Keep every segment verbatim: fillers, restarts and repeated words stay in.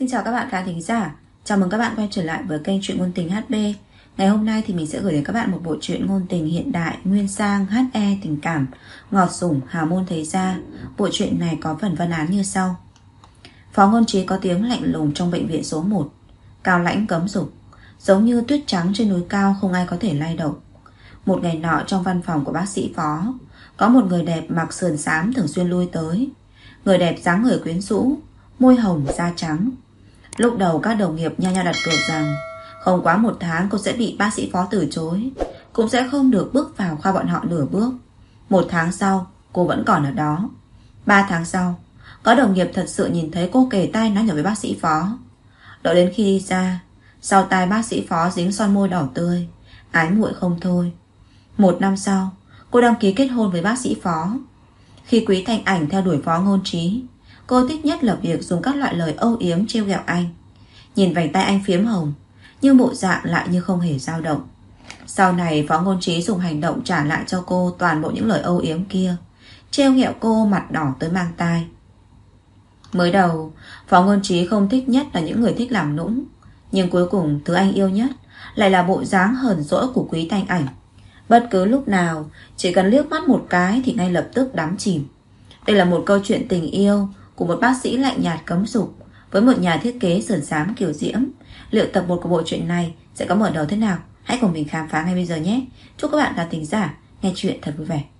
Xin chào các bạn khán thính giả. Chào mừng các bạn quay trở lại với kênh Truyện Ngôn Tình hát bê. Ngày hôm nay thì mình sẽ gửi đến các bạn một bộ truyện ngôn tình hiện đại, nguyên sang, hát e, tình cảm, ngọt sủng, hào môn thế gia. Bộ truyện này có phần văn án như sau. Phó Ngôn Trí có tiếng lạnh lùng trong bệnh viện số một, cao lãnh cấm dục, giống như tuyết trắng trên núi cao không ai có thể lay động. Một ngày nọ trong văn phòng của bác sĩ Phó, có một người đẹp mặc sườn xám thường xuyên lui tới. Người đẹp dáng người quyến rũ, môi hồng da trắng. Lúc đầu các đồng nghiệp nhao nhao đặt cược rằng không quá một tháng cô sẽ bị bác sĩ Phó từ chối, cũng sẽ không được bước vào khoa bọn họ nửa bước. Một tháng sau cô vẫn còn ở đó. Ba tháng sau, có đồng nghiệp thật sự nhìn thấy cô kề tay nói nhỏ với bác sĩ Phó. Đợi đến khi đi ra, sau tai bác sĩ Phó dính son môi đỏ tươi, ái muội không thôi. Một năm sau, cô đăng ký kết hôn với bác sĩ Phó. Khi Quý Thanh Ảnh theo đuổi Phó Ngôn Trí, cô thích nhất là việc dùng các loại lời âu yếm trêu ghẹo anh. Nhìn vành tay anh phiếm hồng, nhưng bộ dạng lại như không hề dao động. Sau này Phó Ngôn Trí dùng hành động trả lại cho cô toàn bộ những lời âu yếm kia, trêu ghẹo cô mặt đỏ tới mang tai. Mới đầu, Phó Ngôn Trí không thích nhất là những người thích làm nũng, nhưng cuối cùng thứ anh yêu nhất lại là bộ dáng hờn dỗi của Quý Thanh Ảnh. Bất cứ lúc nào, chỉ cần liếc mắt một cái thì ngay lập tức đắm chìm. Đây là một câu chuyện tình yêu của một bác sĩ lạnh nhạt cấm dục với một nhà thiết kế sườn xám kiểu diễm. Liệu tập một của bộ truyện này sẽ có mở đầu thế nào? Hãy cùng mình khám phá ngay bây giờ nhé. Chúc các bạn khán thính giả nghe chuyện thật vui vẻ.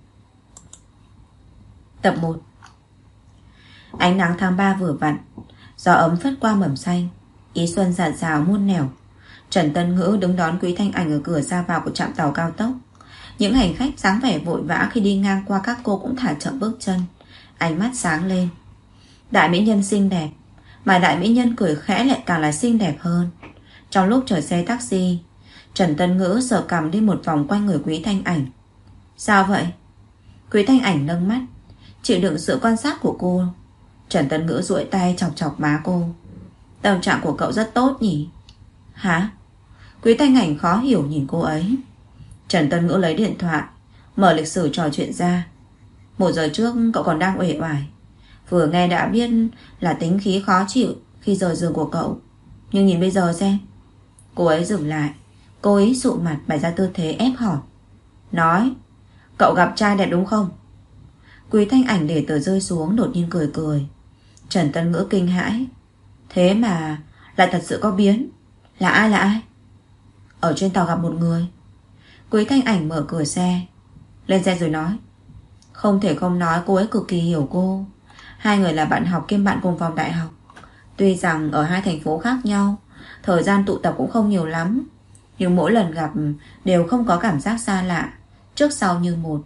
Tập một. Ánh nắng tháng ba vừa vặn, gió ấm phất qua mầm xanh, ý xuân rạng rào muôn nẻo. Trần Tân Ngữ đứng đón Quý Thanh Ảnh ở cửa ra vào của trạm tàu cao tốc. Những hành khách dáng vẻ vội vã khi đi ngang qua các cô cũng thả chậm bước chân, ánh mắt sáng lên. Đại mỹ nhân xinh đẹp, mà đại mỹ nhân cười khẽ lại càng là xinh đẹp hơn. Trong lúc chờ xe taxi, Trần Tân Ngữ sờ cằm đi một vòng quanh người Quý Thanh Ảnh. Sao vậy? Quý Thanh Ảnh nâng mắt, chịu đựng sự quan sát của cô. Trần Tân Ngữ duỗi tay chọc chọc má cô. Tâm trạng của cậu rất tốt nhỉ? Hả? Quý Thanh Ảnh khó hiểu nhìn cô ấy. Trần Tân Ngữ lấy điện thoại, mở lịch sử trò chuyện ra. Một giờ trước cậu còn đang uể oải, vừa nghe đã biết là tính khí khó chịu khi rời giường của cậu. Nhưng nhìn bây giờ xem. Cô ấy dừng lại, cô ấy sụ mặt bày ra tư thế ép hỏi. Nói, cậu gặp trai đẹp đúng không? Quý Thanh Ảnh để tờ rơi xuống, đột nhiên cười cười. Trần Tân Ngữ kinh hãi. Thế mà lại thật sự có biến. Là ai là ai? Ở trên tàu gặp một người. Quý Thanh Ảnh mở cửa xe, lên xe rồi nói. Không thể không nói cô ấy cực kỳ hiểu cô. Hai người là bạn học kiêm bạn cùng phòng đại học. Tuy rằng ở hai thành phố khác nhau, thời gian tụ tập cũng không nhiều lắm, nhưng mỗi lần gặp đều không có cảm giác xa lạ, trước sau như một.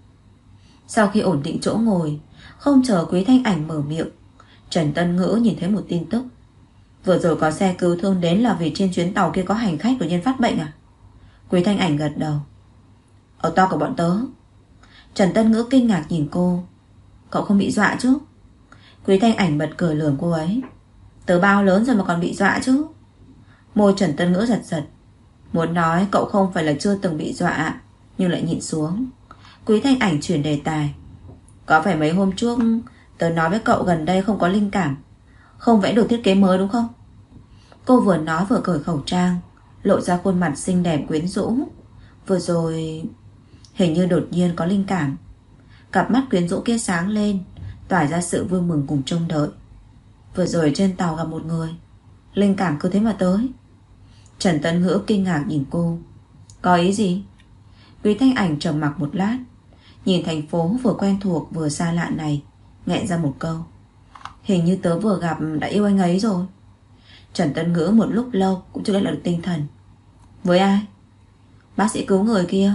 Sau khi ổn định chỗ ngồi, không chờ Quý Thanh Ảnh mở miệng, Trần Tân Ngữ nhìn thấy một tin tức. Vừa rồi có xe cứu thương đến là vì trên chuyến tàu kia có hành khách đột nhiên phát bệnh à? Quý Thanh Ảnh gật đầu. Ở to của bọn tớ. Trần Tân Ngữ kinh ngạc nhìn cô. Cậu không bị dọa chứ? Quý Thanh Ảnh bật cười lườm cô ấy. Tớ bao lớn rồi mà còn bị dọa chứ? Môi Trần Tân Ngữ giật giật, muốn nói cậu không phải là chưa từng bị dọa, nhưng lại nhịn xuống. Quý Thanh Ảnh chuyển đề tài. Có phải mấy hôm trước tớ nói với cậu gần đây không có linh cảm, không vẽ được thiết kế mới đúng không? Cô vừa nói vừa cởi khẩu trang, lộ ra khuôn mặt xinh đẹp quyến rũ. Vừa rồi hình như đột nhiên có linh cảm. Cặp mắt quyến rũ kia sáng lên, tỏa ra sự vui mừng cùng trông đợi. Vừa rồi trên tàu gặp một người, linh cảm cứ thế mà tới. Trần Tân Ngữ kinh ngạc nhìn cô. Có ý gì? Quý Thanh Ảnh trầm mặc một lát, nhìn thành phố vừa quen thuộc vừa xa lạ này, nghẹn ra một câu. Hình như tớ vừa gặp đã yêu anh ấy rồi. Trần Tân Ngữ một lúc lâu cũng chưa lấy lại được tinh thần. Với ai? Bác sĩ cứu người kia.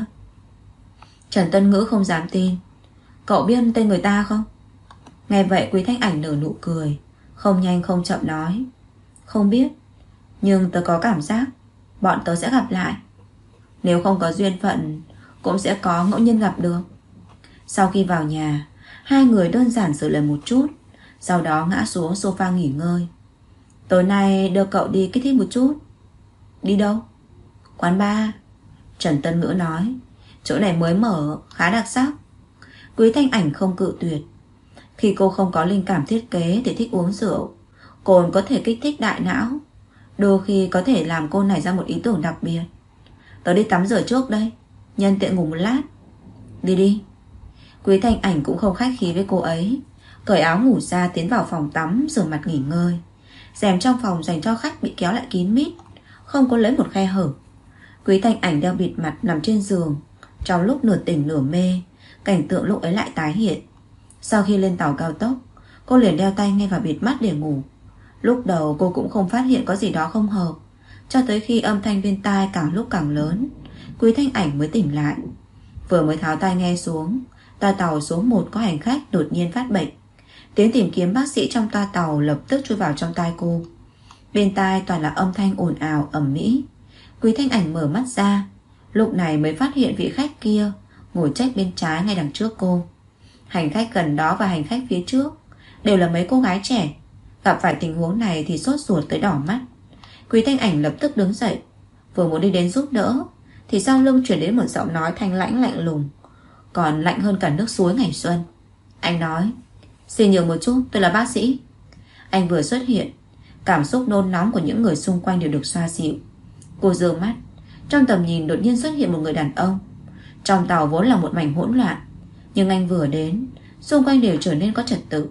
Trần Tân Ngữ không dám tin. Cậu biết tên người ta không? Nghe vậy Quý Thanh Ảnh nở nụ cười, không nhanh không chậm nói. Không biết, nhưng tớ có cảm giác bọn tớ sẽ gặp lại. Nếu không có duyên phận, cũng sẽ có ngẫu nhiên gặp được. Sau khi vào nhà, hai người đơn giản xử lời một chút, sau đó ngã xuống sofa nghỉ ngơi. Tối nay đưa cậu đi kích thích một chút. Đi đâu? Quán bar. Trần Tân Ngữ nói. Chỗ này mới mở, khá đặc sắc. Quý Thanh Ảnh không cự tuyệt. Khi cô không có linh cảm thiết kế thì thích uống rượu, Cồn có thể kích thích đại não, đôi khi có thể làm cô nảy ra một ý tưởng đặc biệt. Tớ đi tắm rửa trước đây, nhân tiện ngủ một lát. Đi đi. Quý Thanh Ảnh cũng không khách khí với cô ấy, cởi áo ngủ ra tiến vào phòng tắm rửa mặt nghỉ ngơi. Rèm trong phòng dành cho khách bị kéo lại kín mít, không có lấy một khe hở. Quý Thanh Ảnh đeo bịt mặt nằm trên giường. Trong lúc nửa tỉnh nửa mê, cảnh tượng lúc ấy lại tái hiện. Sau khi lên tàu cao tốc, cô liền đeo tay ngay vào bịt mắt để ngủ. Lúc đầu cô cũng không phát hiện có gì đó không hợp, cho tới khi âm thanh bên tai càng lúc càng lớn, Quý Thanh Ảnh mới tỉnh lại. Vừa mới tháo tai nghe xuống, toa tàu số một có hành khách đột nhiên phát bệnh. Tiếng tìm kiếm bác sĩ trong toa tàu lập tức chui vào trong tai cô. Bên tai toàn là âm thanh ồn ào ầm ĩ. Quý Thanh Ảnh mở mắt ra, lúc này mới phát hiện vị khách kia ngồi chếch bên trái ngay đằng trước cô. Hành khách gần đó và hành khách phía trước đều là mấy cô gái trẻ. Gặp phải tình huống này thì sốt ruột tới đỏ mắt. Quý Thanh Ảnh lập tức đứng dậy, vừa muốn đi đến giúp đỡ thì sau lưng chuyển đến một giọng nói thanh lãnh lạnh lùng, còn lạnh hơn cả nước suối ngày xuân. Anh nói: Xin nhường một chút, tôi là bác sĩ. Anh vừa xuất hiện, cảm xúc nôn nóng của những người xung quanh đều được xoa dịu. Cô giơ mắt, trong tầm nhìn đột nhiên xuất hiện một người đàn ông. Trong tàu vốn là một mảnh hỗn loạn, nhưng anh vừa đến, xung quanh đều trở nên có trật tự.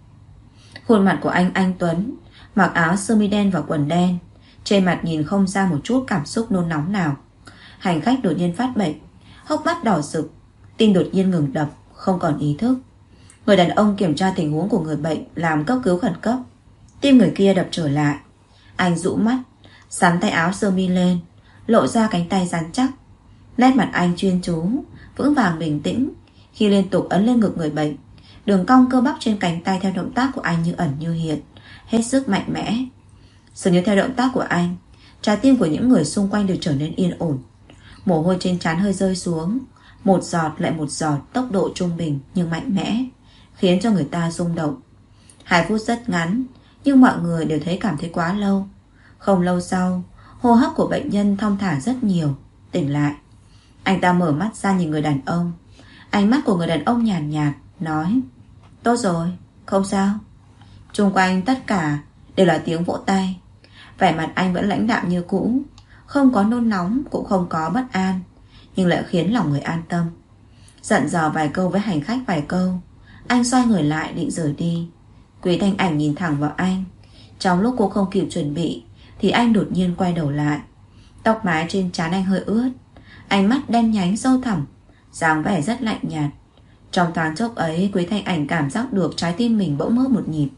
Khuôn mặt của anh anh tuấn, mặc áo sơ mi đen và quần đen, trên mặt nhìn không ra một chút cảm xúc nôn nóng nào. Hành khách đột nhiên phát bệnh, hốc mắt đỏ rực, tim đột nhiên ngừng đập, không còn ý thức. Người đàn ông kiểm tra tình huống của người bệnh, làm cấp cứu khẩn cấp. Tim người kia đập trở lại. Anh dụ mắt, xắn tay áo sơ mi lên, lộ ra cánh tay rắn chắc. Nét mặt anh chuyên chú, vững vàng bình tĩnh khi liên tục ấn lên ngực người bệnh. Đường cong cơ bắp trên cánh tay theo động tác của anh như ẩn như hiện, hết sức mạnh mẽ. Dường như theo động tác của anh, trái tim của những người xung quanh đều trở nên yên ổn. Mồ hôi trên trán hơi rơi xuống, một giọt lại một giọt, tốc độ trung bình nhưng mạnh mẽ, khiến cho người ta rung động. Hai phút rất ngắn, nhưng mọi người đều thấy cảm thấy quá lâu. Không lâu sau, hô hấp của bệnh nhân thong thả rất nhiều, tỉnh lại. Anh ta mở mắt ra nhìn người đàn ông. Ánh mắt của người đàn ông nhàn nhạt, nhạt, nói: Tốt rồi, không sao. Xung quanh tất cả đều là tiếng vỗ tay. Vẻ mặt anh vẫn lãnh đạm như cũ, không có nôn nóng, cũng không có bất an, nhưng lại khiến lòng người an tâm. Dặn dò vài câu với hành khách vài câu, anh xoay người lại định rời đi. Quý Thanh Ảnh nhìn thẳng vào anh. Trong lúc cô không kịp chuẩn bị thì anh đột nhiên quay đầu lại. Tóc mái trên trán anh hơi ướt, ánh mắt đen nhánh sâu thẳm, dáng vẻ rất lạnh nhạt. Trong thoáng chốc ấy, Quý Thanh Ảnh cảm giác được trái tim mình bỗng mất một nhịp.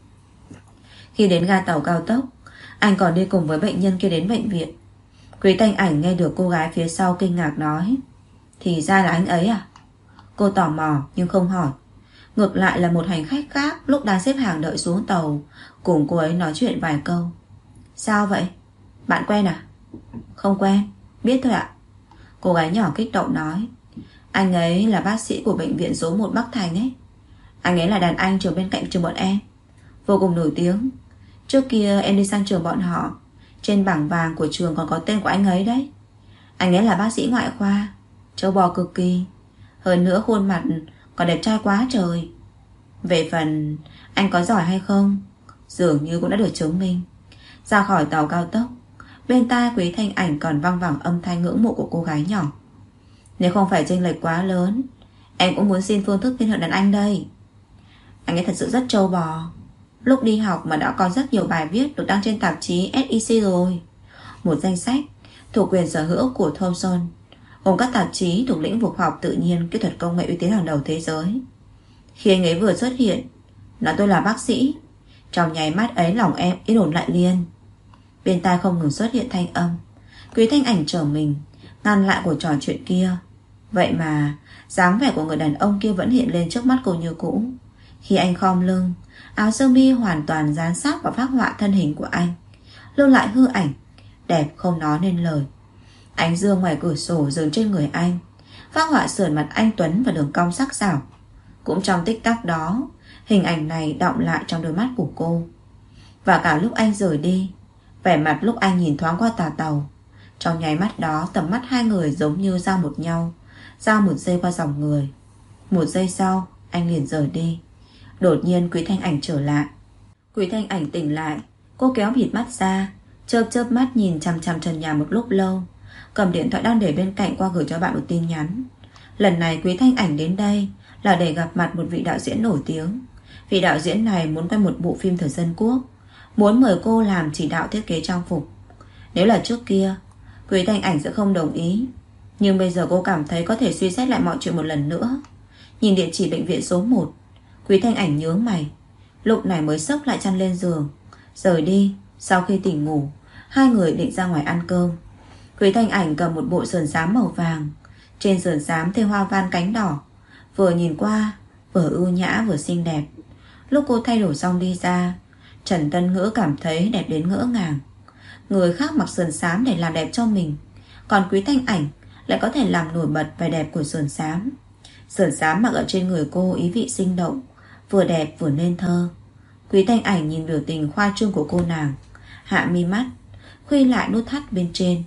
Khi đến ga tàu cao tốc, anh còn đi cùng với bệnh nhân kia đến bệnh viện. Quý Thanh Ảnh nghe được cô gái phía sau kinh ngạc nói: Thì ra là anh ấy à? Cô tò mò nhưng không hỏi. Ngược lại là một hành khách khác lúc đang xếp hàng đợi xuống tàu, cùng cô ấy nói chuyện vài câu. Sao vậy? Bạn quen à? Không quen, biết thôi ạ. Cô gái nhỏ kích động nói: Anh ấy là bác sĩ của bệnh viện số một Bắc Thành ấy. Anh ấy là đàn anh trường bên cạnh trường bọn em, vô cùng nổi tiếng. Trước kia em đi sang trường bọn họ, trên bảng vàng của trường còn có tên của anh ấy đấy. Anh ấy là bác sĩ ngoại khoa, trâu bò cực kỳ. Hơn nữa khuôn mặt còn đẹp trai quá trời. Về phần anh có giỏi hay không, dường như cũng đã được chứng minh. Ra khỏi tàu cao tốc, bên tai Quý Thanh Ảnh còn vang vẳng âm thanh ngưỡng mộ của cô gái nhỏ. Nếu không phải chênh lệch quá lớn, em cũng muốn xin phương thức liên hệ đàn anh đây. Anh ấy thật sự rất trâu bò. Lúc đi học mà đã có rất nhiều bài viết được đăng trên tạp chí ét e xê rồi, một danh sách thuộc quyền sở hữu của Thomson, gồm các tạp chí thuộc lĩnh vực khoa học tự nhiên, kỹ thuật công nghệ uy tín hàng đầu thế giới. Khi anh ấy vừa xuất hiện, nói tôi là bác sĩ, trong nháy mắt ấy lòng em yên ổn lại liền. Bên tai không ngừng xuất hiện thanh âm. Quý Thanh Ảnh trở mình, ngăn lại cuộc trò chuyện kia. Vậy mà dáng vẻ của người đàn ông kia vẫn hiện lên trước mắt cô như cũ. Khi anh khom lưng, áo sơ mi hoàn toàn dán sát vào phác họa thân hình của anh, lưu lại hư ảnh đẹp không nói nên lời. Ánh dương ngoài cửa sổ dừng trên người anh, phác họa sườn mặt anh tuấn và đường cong sắc sảo. Cũng trong tích tắc đó, hình ảnh này đọng lại trong đôi mắt của cô. Và cả lúc anh rời đi, vẻ mặt lúc anh nhìn thoáng qua tà tàu, trong nháy mắt đó tầm mắt hai người giống như giao một nhau, giao một giây qua dòng người. Một giây sau anh liền rời đi. Đột nhiên Quý Thanh Ảnh trở lại. Quý Thanh Ảnh tỉnh lại, Cô kéo bịt mắt ra, chớp chớp mắt nhìn chằm chằm trần nhà một lúc lâu, cầm điện thoại đang để bên cạnh qua gửi cho bạn một tin nhắn. Lần này Quý Thanh Ảnh đến đây là để gặp mặt một vị đạo diễn nổi tiếng. Vị đạo diễn này muốn quay một bộ phim thời Dân Quốc, muốn mời cô làm chỉ đạo thiết kế trang phục. Nếu là trước kia, Quý Thanh Ảnh sẽ không đồng ý, nhưng bây giờ cô cảm thấy có thể suy xét lại mọi chuyện một lần nữa. Nhìn địa chỉ bệnh viện số một, Quý Thanh Ảnh nhướng mày, lúc này mới xốc lại chăn lên giường. Rời đi. Sau khi tỉnh ngủ, hai người định ra ngoài ăn cơm. Quý Thanh Ảnh cầm một bộ sườn xám màu vàng, trên sườn xám thêu hoa van cánh đỏ, vừa nhìn qua vừa ưu nhã vừa xinh đẹp. Lúc cô thay đổi xong đi ra, Trần Tân Ngữ cảm thấy đẹp đến ngỡ ngàng. Người khác mặc sườn xám để làm đẹp cho mình, còn Quý Thanh Ảnh lại có thể làm nổi bật vẻ đẹp của sườn xám. Sườn xám mặc ở trên người cô ý vị sinh động, vừa đẹp vừa nên thơ. Quý Thanh Ảnh nhìn biểu tình khoa trương của cô nàng, hạ mi mắt, khuy lại nút thắt bên trên.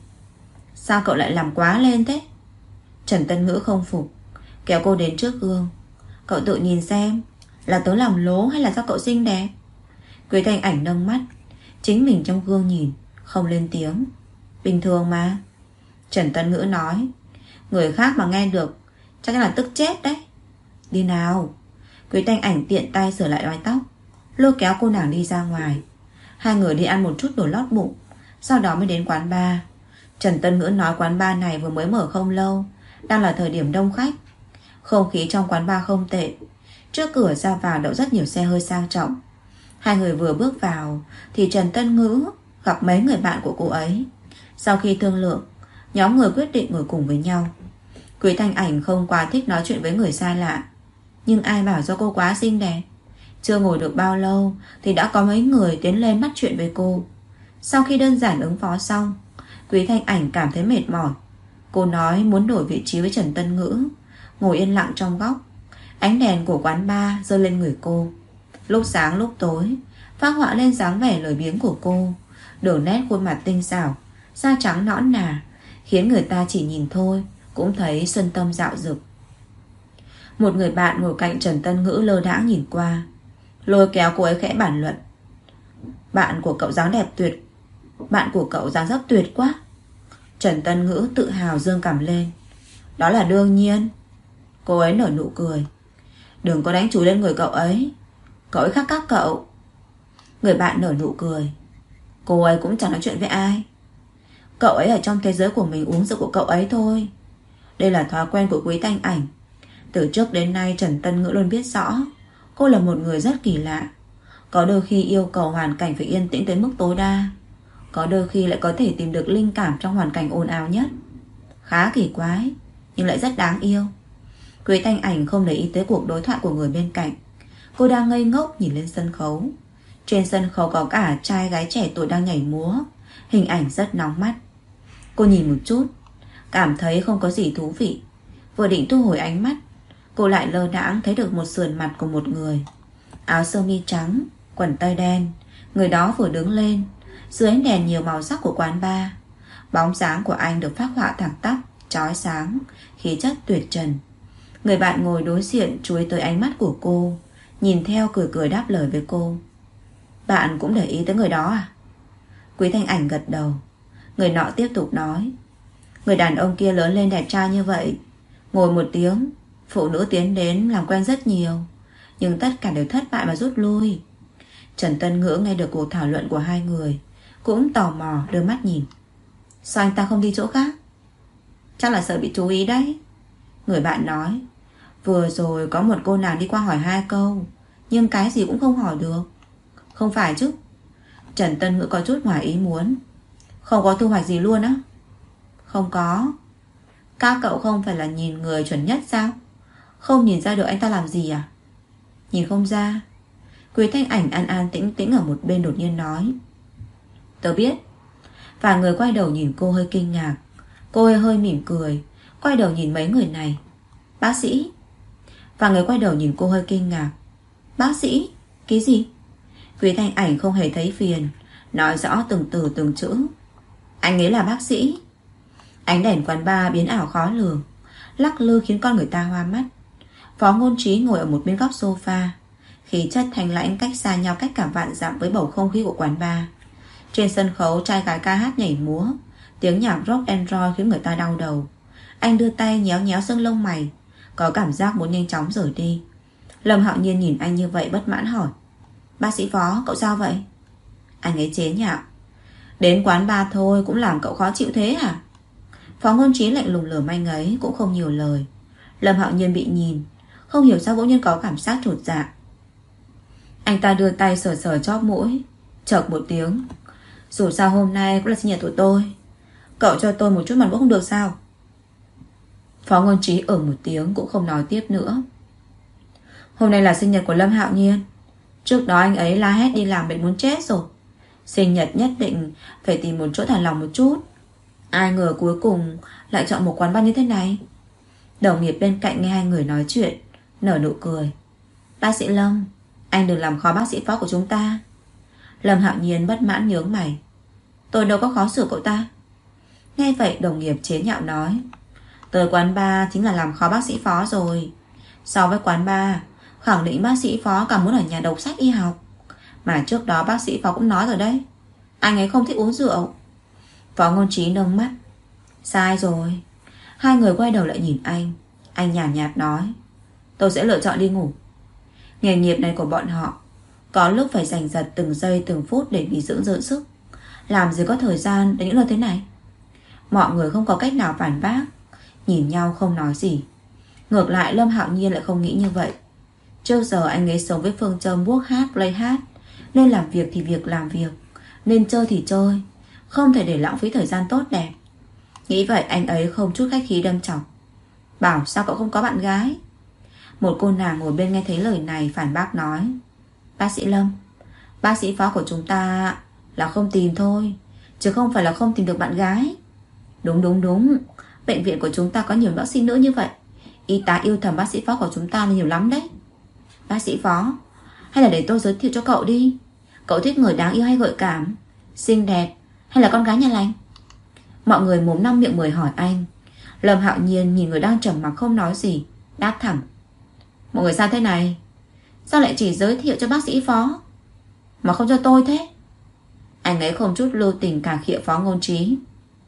Sao cậu lại làm quá lên thế? Trần Tân Ngữ không phục, kéo cô đến trước gương. Cậu tự nhìn xem, là tớ làm lố hay là do cậu xinh đẹp? Quý Thanh Ảnh nâng mắt, chính mình trong gương nhìn, không lên tiếng. Bình thường mà. Trần Tân Ngữ nói. Người khác mà nghe được chắc là tức chết đấy. Đi nào. Quý Thanh Ảnh tiện tay sửa lại mái tóc, lôi kéo cô nàng đi ra ngoài. Hai người đi ăn một chút đồ lót bụng, sau đó mới đến quán bar. Trần Tân Ngữ nói quán bar này vừa mới mở không lâu, đang là thời điểm đông khách. Không khí trong quán bar không tệ, trước cửa ra vào đậu rất nhiều xe hơi sang trọng. Hai người vừa bước vào thì Trần Tân Ngữ gặp mấy người bạn của cô ấy. Sau khi thương lượng, nhóm người quyết định ngồi cùng với nhau. Quý Thanh Ảnh không quá thích nói chuyện với người xa lạ, nhưng ai bảo do cô quá xinh đẹp. Chưa ngồi được bao lâu thì đã có mấy người tiến lên bắt chuyện với cô. Sau khi đơn giản ứng phó xong, Quý Thanh Ảnh cảm thấy mệt mỏi. Cô nói muốn đổi vị trí với Trần Tân Ngữ, ngồi yên lặng trong góc. Ánh đèn của quán bar rơi lên người cô, lúc sáng lúc tối, phác họa lên dáng vẻ lười biếng của cô. Đường nét khuôn mặt tinh xảo, da trắng nõn nà, khiến người ta chỉ nhìn thôi cũng thấy xuân tâm dạo dực. Một người bạn ngồi cạnh Trần Tân Ngữ lơ đãng nhìn qua, lôi kéo cô ấy khẽ bàn luận. Bạn của cậu dáng đẹp tuyệt, bạn của cậu dáng dấp tuyệt quá. Trần Tân Ngữ tự hào dương cằm lên. Đó là đương nhiên. Cô ấy nở nụ cười. Đừng có đánh chú lên người cậu ấy, cậu ấy khác các cậu. Người bạn nở nụ cười. Cô ấy cũng chẳng nói chuyện với ai. Cậu ấy ở trong thế giới của mình, uống rượu của cậu ấy thôi. Đây là thói quen của Quý Thanh Ảnh. Từ trước đến nay Trần Tân Ngữ luôn biết rõ cô là một người rất kỳ lạ. Có đôi khi yêu cầu hoàn cảnh phải yên tĩnh tới mức tối đa, có đôi khi lại có thể tìm được linh cảm trong hoàn cảnh ồn ào nhất. Khá kỳ quái, nhưng lại rất đáng yêu. Quý Thanh Ảnh không để ý tới cuộc đối thoại của người bên cạnh. Cô đang ngây ngốc nhìn lên sân khấu. Trên sân khấu có cả trai gái trẻ tuổi đang nhảy múa, hình ảnh rất nóng mắt. Cô nhìn một chút, cảm thấy không có gì thú vị. Vừa định thu hồi ánh mắt, cô lại lơ đãng thấy được một sườn mặt của một người. Áo sơ mi trắng, quần tây đen. Người đó vừa đứng lên dưới ánh đèn nhiều màu sắc của quán bar. Bóng dáng của anh được phác họa thẳng tắp, chói sáng, khí chất tuyệt trần. Người bạn ngồi đối diện chú ý tới ánh mắt của cô, nhìn theo cười cười đáp lời với cô. Bạn cũng để ý tới người đó à? Quý Thanh Ảnh gật đầu. Người nọ tiếp tục nói. Người đàn ông kia lớn lên đẹp trai như vậy, ngồi một tiếng, phụ nữ tiến đến làm quen rất nhiều, nhưng tất cả đều thất bại mà rút lui. Trần Tân Ngữ nghe được cuộc thảo luận của hai người, cũng tò mò đưa mắt nhìn. Sao anh ta không đi chỗ khác? Chắc là sợ bị chú ý đấy. Người bạn nói. Vừa rồi có một cô nàng đi qua hỏi hai câu, nhưng cái gì cũng không hỏi được. Không phải chứ? Trần Tân Ngữ có chút ngoài ý muốn. Không có thu hoạch gì luôn á? Không có. Các cậu không phải là nhìn người chuẩn nhất sao? Không nhìn ra được anh ta làm gì à? Nhìn không ra. Quý Thanh Ảnh an an tĩnh tĩnh ở một bên đột nhiên nói. Tớ biết. Và người quay đầu nhìn cô hơi kinh ngạc. Cô hơi hơi mỉm cười, quay đầu nhìn mấy người này. Bác sĩ. Và người quay đầu nhìn cô hơi kinh ngạc. Bác sĩ? Cái gì? Quý Thanh Ảnh không hề thấy phiền, nói rõ từng từ từng chữ. Anh ấy là bác sĩ. Ánh đèn quán bar biến ảo khó lường, lắc lư khiến con người ta hoa mắt. Phó Ngôn Trí ngồi ở một bên góc sofa, khí chất thanh lãnh cách xa nhau cách cả vạn dặm với bầu không khí của quán bar. Trên sân khấu trai gái ca hát nhảy múa, tiếng nhạc rock and roll khiến người ta đau đầu. Anh đưa tay nhéo nhéo xương lông mày, có cảm giác muốn nhanh chóng rời đi. Lâm Hạo Nhiên nhìn anh như vậy bất mãn hỏi: Bác sĩ Phó, cậu sao vậy? Anh ấy chế nhạo: Đến quán bar thôi cũng làm cậu khó chịu thế hả? Phó Ngôn Trí lạnh lùng lườm anh ấy, cũng không nhiều lời. Lâm Hạo Nhiên bị nhìn, không hiểu sao bỗng nhiên có cảm giác chột dạ. Anh ta đưa tay sờ sờ chóp mũi, chợt một tiếng: Dù sao hôm nay cũng là sinh nhật của tôi, cậu cho tôi một chút mặt mũi không được sao? Phó Ngôn Trí ở một tiếng cũng không nói tiếp nữa. Hôm nay là sinh nhật của Lâm Hạo Nhiên. Trước đó anh ấy la hét đi làm bệnh muốn chết rồi. Sinh nhật nhất định phải tìm một chỗ thả lòng một chút. Ai ngờ cuối cùng lại chọn một quán bar như thế này. Đồng nghiệp bên cạnh nghe hai người nói chuyện, nở nụ cười: Bác sĩ Lâm, anh đừng làm khó bác sĩ Phó của chúng ta. Lâm Hạo Nhiên bất mãn nhướng mày: Tôi đâu có khó xử cậu ta. Nghe vậy đồng nghiệp chế nhạo nói: Tới quán bar chính là làm khó bác sĩ Phó rồi. So với quán bar, khẳng định bác sĩ Phó càng muốn ở nhà đọc sách y học. Mà trước đó bác sĩ Phó cũng nói rồi đấy, anh ấy không thích uống rượu. Phó Ngôn Trí nâng mắt: Sai rồi. Hai người quay đầu lại nhìn anh. Anh nhàn nhạt, nhạt nói: Tôi sẽ lựa chọn đi ngủ. Nghề nghiệp này của bọn họ có lúc phải giành giật từng giây từng phút để nghỉ dưỡng dưỡng sức. Làm gì có thời gian để những lời thế này. Mọi người không có cách nào phản bác, nhìn nhau không nói gì. Ngược lại Lâm Hạo Nhiên lại không nghĩ như vậy. Trước giờ anh ấy sống với phương châm work hard play hard, nên làm việc thì việc làm việc, nên chơi thì chơi, không thể để lãng phí thời gian tốt đẹp. Nghĩ vậy anh ấy không chút khách khí đâm chọc: Bảo sao cậu không có bạn gái? Một cô nàng ngồi bên nghe thấy lời này phản bác nói: Bác sĩ Lâm, bác sĩ Phó của chúng ta là không tìm thôi, chứ không phải là không tìm được bạn gái. Đúng đúng đúng, bệnh viện của chúng ta có nhiều bác sĩ nữ như vậy, y tá yêu thầm bác sĩ Phó của chúng ta là nhiều lắm đấy. Bác sĩ Phó, hay là để tôi giới thiệu cho cậu đi. Cậu thích người đáng yêu hay gợi cảm, xinh đẹp, hay là con gái nhà lành? Mọi người mồm năm miệng mười hỏi anh. Lâm Hạo Nhiên nhìn người đang trầm mặc không nói gì, đáp thẳng: Mọi người sao thế này? Sao lại chỉ giới thiệu cho bác sĩ Phó mà không cho tôi thế? Anh ấy không chút lưu tình cà khịa Phó Ngôn Trí: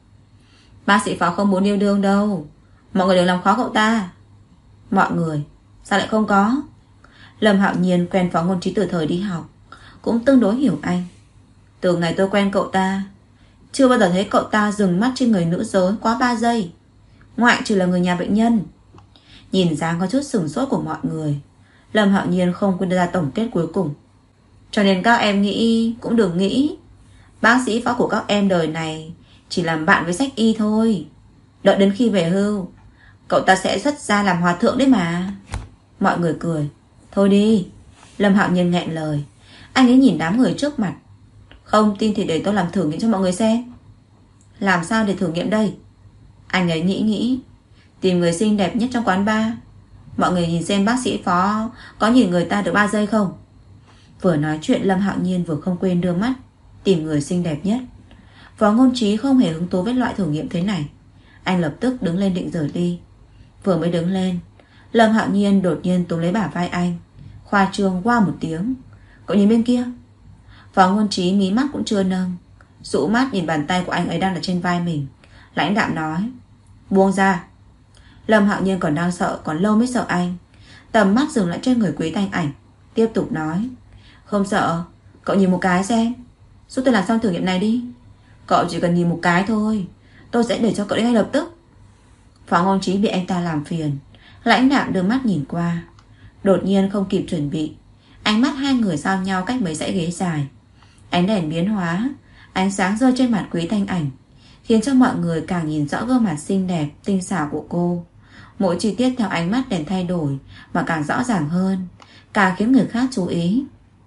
Bác sĩ Phó không muốn yêu đương đâu, mọi người đừng làm khó cậu ta. Mọi người sao lại không có? Lâm Hạo Nhiên quen Phó Ngôn Trí từ thời đi học, cũng tương đối hiểu anh. Từ ngày tôi quen cậu ta, chưa bao giờ thấy cậu ta dừng mắt trên người nữ giới quá ba giây, ngoại trừ là người nhà bệnh nhân. Nhìn dáng có chút sửng sốt của mọi người, Lâm Hạo Nhiên không quên đưa ra tổng kết cuối cùng: Cho nên các em nghĩ cũng đừng nghĩ, bác sĩ Phó của các em đời này chỉ làm bạn với sách y thôi. Đợi đến khi về hưu, cậu ta sẽ xuất gia làm hòa thượng đấy mà. Mọi người cười: Thôi đi. Lâm Hạo Nhiên nghẹn lời. Anh ấy nhìn đám người trước mặt: Không tin thì để tôi làm thử nghiệm cho mọi người xem. Làm sao để thử nghiệm đây? Anh ấy nghĩ nghĩ: Tìm người xinh đẹp nhất trong quán bar. Mọi người nhìn xem bác sĩ Phó có nhìn người ta được ba giây không? Vừa nói chuyện Lâm Hạo Nhiên vừa không quên đưa mắt tìm người xinh đẹp nhất. Phó Ngôn Trí không hề hứng thú với loại thử nghiệm thế này. Anh lập tức đứng lên định rời đi. Vừa mới đứng lên, Lâm Hạo Nhiên đột nhiên túm lấy bả vai anh, khoa trương qua một tiếng: Cậu nhìn bên kia. Phó Ngôn Trí mí mắt cũng chưa nâng, rũ mắt nhìn bàn tay của anh ấy đang ở trên vai mình, lãnh đạm nói: Buông ra. Lâm Hạo Nhiên còn đang sợ, còn lâu mới sợ anh. Tầm mắt dừng lại trên người Quý Thanh Ảnh, tiếp tục nói: Không sợ, cậu nhìn một cái xem, giúp tôi làm xong thử nghiệm này đi. Cậu chỉ cần nhìn một cái thôi, tôi sẽ để cho cậu đi ngay lập tức. Phó Ngôn Trí bị anh ta làm phiền, lãnh đạm đưa mắt nhìn qua. Đột nhiên không kịp chuẩn bị, ánh mắt hai người giao nhau cách mấy dãy ghế dài. Ánh đèn biến hóa, ánh sáng rơi trên mặt Quý Thanh Ảnh, khiến cho mọi người càng nhìn rõ gương mặt xinh đẹp, tinh xảo của cô. Mỗi chi tiết theo ánh mắt đèn thay đổi mà càng rõ ràng hơn, càng khiến người khác chú ý.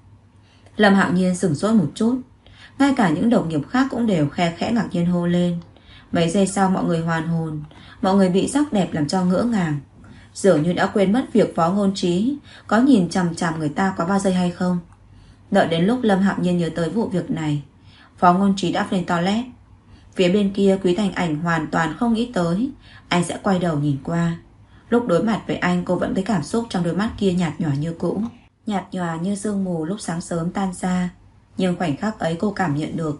Lâm Hạo Nhiên sửng sốt một chút, ngay cả những đồng nghiệp khác cũng đều khe khẽ ngạc nhiên hô lên. Mấy giây sau mọi người hoàn hồn, mọi người bị sắc đẹp làm cho ngỡ ngàng, dường như đã quên mất việc Phó Ngôn Trí có nhìn chằm chằm người ta quá ba giây hay không. Đợi đến lúc Lâm Hạo Nhiên nhớ tới vụ việc này, Phó Ngôn Trí đã lên toilet. Phía bên kia Quý Thanh Ảnh hoàn toàn không nghĩ tới anh sẽ quay đầu nhìn qua. Lúc đối mặt với anh, cô vẫn thấy cảm xúc trong đôi mắt kia nhạt nhòa như cũ, nhạt nhòa như sương mù lúc sáng sớm tan ra. Nhưng khoảnh khắc ấy cô cảm nhận được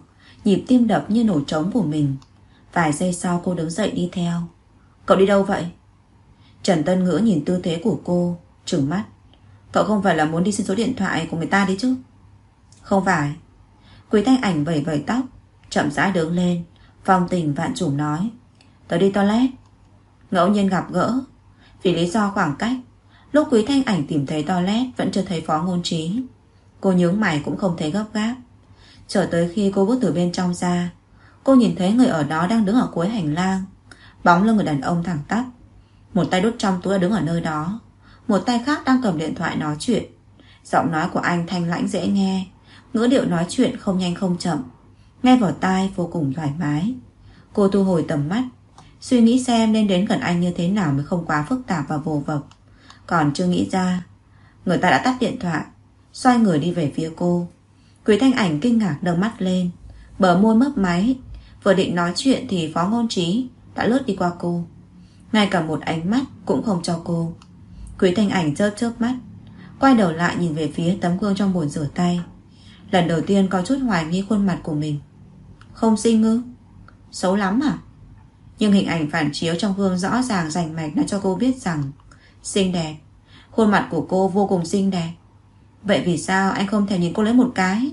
nhịp tim đập như nổ trống của mình. Vài giây sau cô đứng dậy đi theo. Cậu đi đâu vậy? Trần Tân Ngữ nhìn tư thế của cô, trừng mắt. Cậu không phải là muốn đi xin số điện thoại của người ta đấy chứ? Không phải. Quý Thanh Ảnh vẩy vẩy tóc, chậm rãi đứng lên, phong tình vạn trùng nói. Tớ đi toilet. Ngẫu nhiên gặp gỡ. Vì lý do khoảng cách, lúc Quý Thanh Ảnh tìm thấy toilet vẫn chưa thấy Phó Ngôn Trí. Cô nhướng mày cũng không thấy gấp gáp. Chờ tới khi cô bước từ bên trong ra, cô nhìn thấy người ở đó đang đứng ở cuối hành lang. Bóng lưng người đàn ông thẳng tắp. Một tay đút trong túi đã đứng ở nơi đó, một tay khác đang cầm điện thoại nói chuyện. Giọng nói của anh thanh lãnh dễ nghe, ngữ điệu nói chuyện không nhanh không chậm, nghe vào tai vô cùng thoải mái. Cô thu hồi tầm mắt, suy nghĩ xem nên đến gần anh như thế nào mới không quá phức tạp và vồ vập. Còn chưa nghĩ ra, người ta đã tắt điện thoại, xoay người đi về phía cô. Quý Thanh Ảnh kinh ngạc nâng mắt lên, bờ môi mấp máy. Vừa định nói chuyện thì Phó Ngôn Trí đã lướt đi qua cô, ngay cả một ánh mắt cũng không cho cô. Quý Thanh Ảnh chớp chớp mắt, quay đầu lại nhìn về phía tấm gương trong bồn rửa tay. Lần đầu tiên có chút hoài nghi khuôn mặt của mình. Không xinh ư? Xấu lắm à? Nhưng hình ảnh phản chiếu trong gương rõ ràng rành mạch đã cho cô biết rằng xinh đẹp. Khuôn mặt của cô vô cùng xinh đẹp. Vậy vì sao anh không thể nhìn cô lấy một cái?